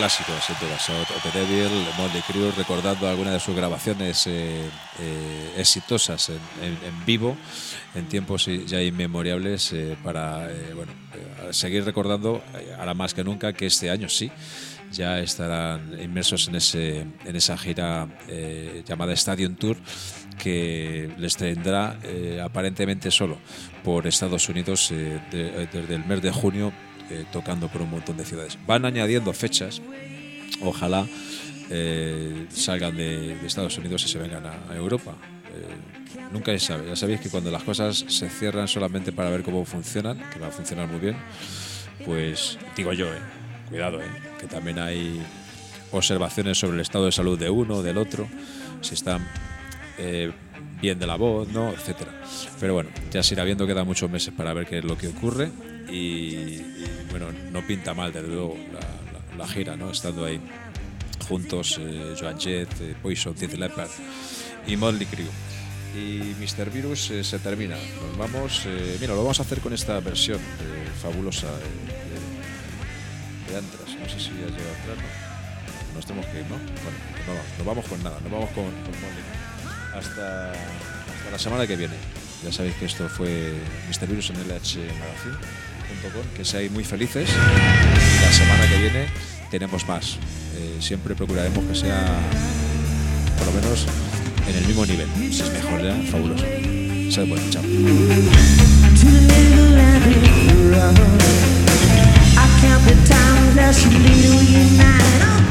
clásicos, siempre Basot, O The Devil, Motley Crue, recordando algunas de sus grabaciones eh, eh, exitosas en, en, en vivo, en tiempos ya inmemorables, eh, para eh, bueno, eh, seguir recordando, eh, ahora más que nunca, que este año sí, ya estarán inmersos en, ese, en esa gira eh, llamada Stadium Tour, que les tendrá eh, aparentemente solo por Estados Unidos eh, de, desde el mes de junio, eh, tocando por un montón de ciudades. Van añadiendo fechas, ojalá eh, salgan de, de Estados Unidos y se vengan a, a Europa. Eh, nunca se sabe, ya sabéis que cuando las cosas se cierran solamente para ver cómo funcionan, que va a funcionar muy bien, pues digo yo, eh, cuidado, eh, que también hay observaciones sobre el estado de salud de uno, del otro, si están eh, bien de la voz, ¿no?, etcétera. Pero bueno, ya se irá viendo, quedan muchos meses para ver qué es lo que ocurre y, y bueno, no pinta mal, desde luego, la, la, la gira, ¿no?, estando ahí juntos, eh, Joan Jett, eh, Poison, Def Leppard y Motley Crue. Y mister Virus eh, se termina. Nos vamos, eh, mira, lo vamos a hacer con esta versión eh, fabulosa de, de, de Antras. No sé si ya llega a entrar, ¿no? Nos tenemos que ir, ¿no? Bueno, no vamos, nos vamos con nada, nos vamos con, con Motley Crue. Hasta, hasta la semana que viene. Ya sabéis que esto fue mister Virus en L H Magazine punto com. Que seáis muy felices. La semana que viene tenemos más. Eh, siempre procuraremos que sea, por lo menos, en el mismo nivel. Si es mejor, ya, fabuloso. Sed bueno, chao. I count the times that you leave you night.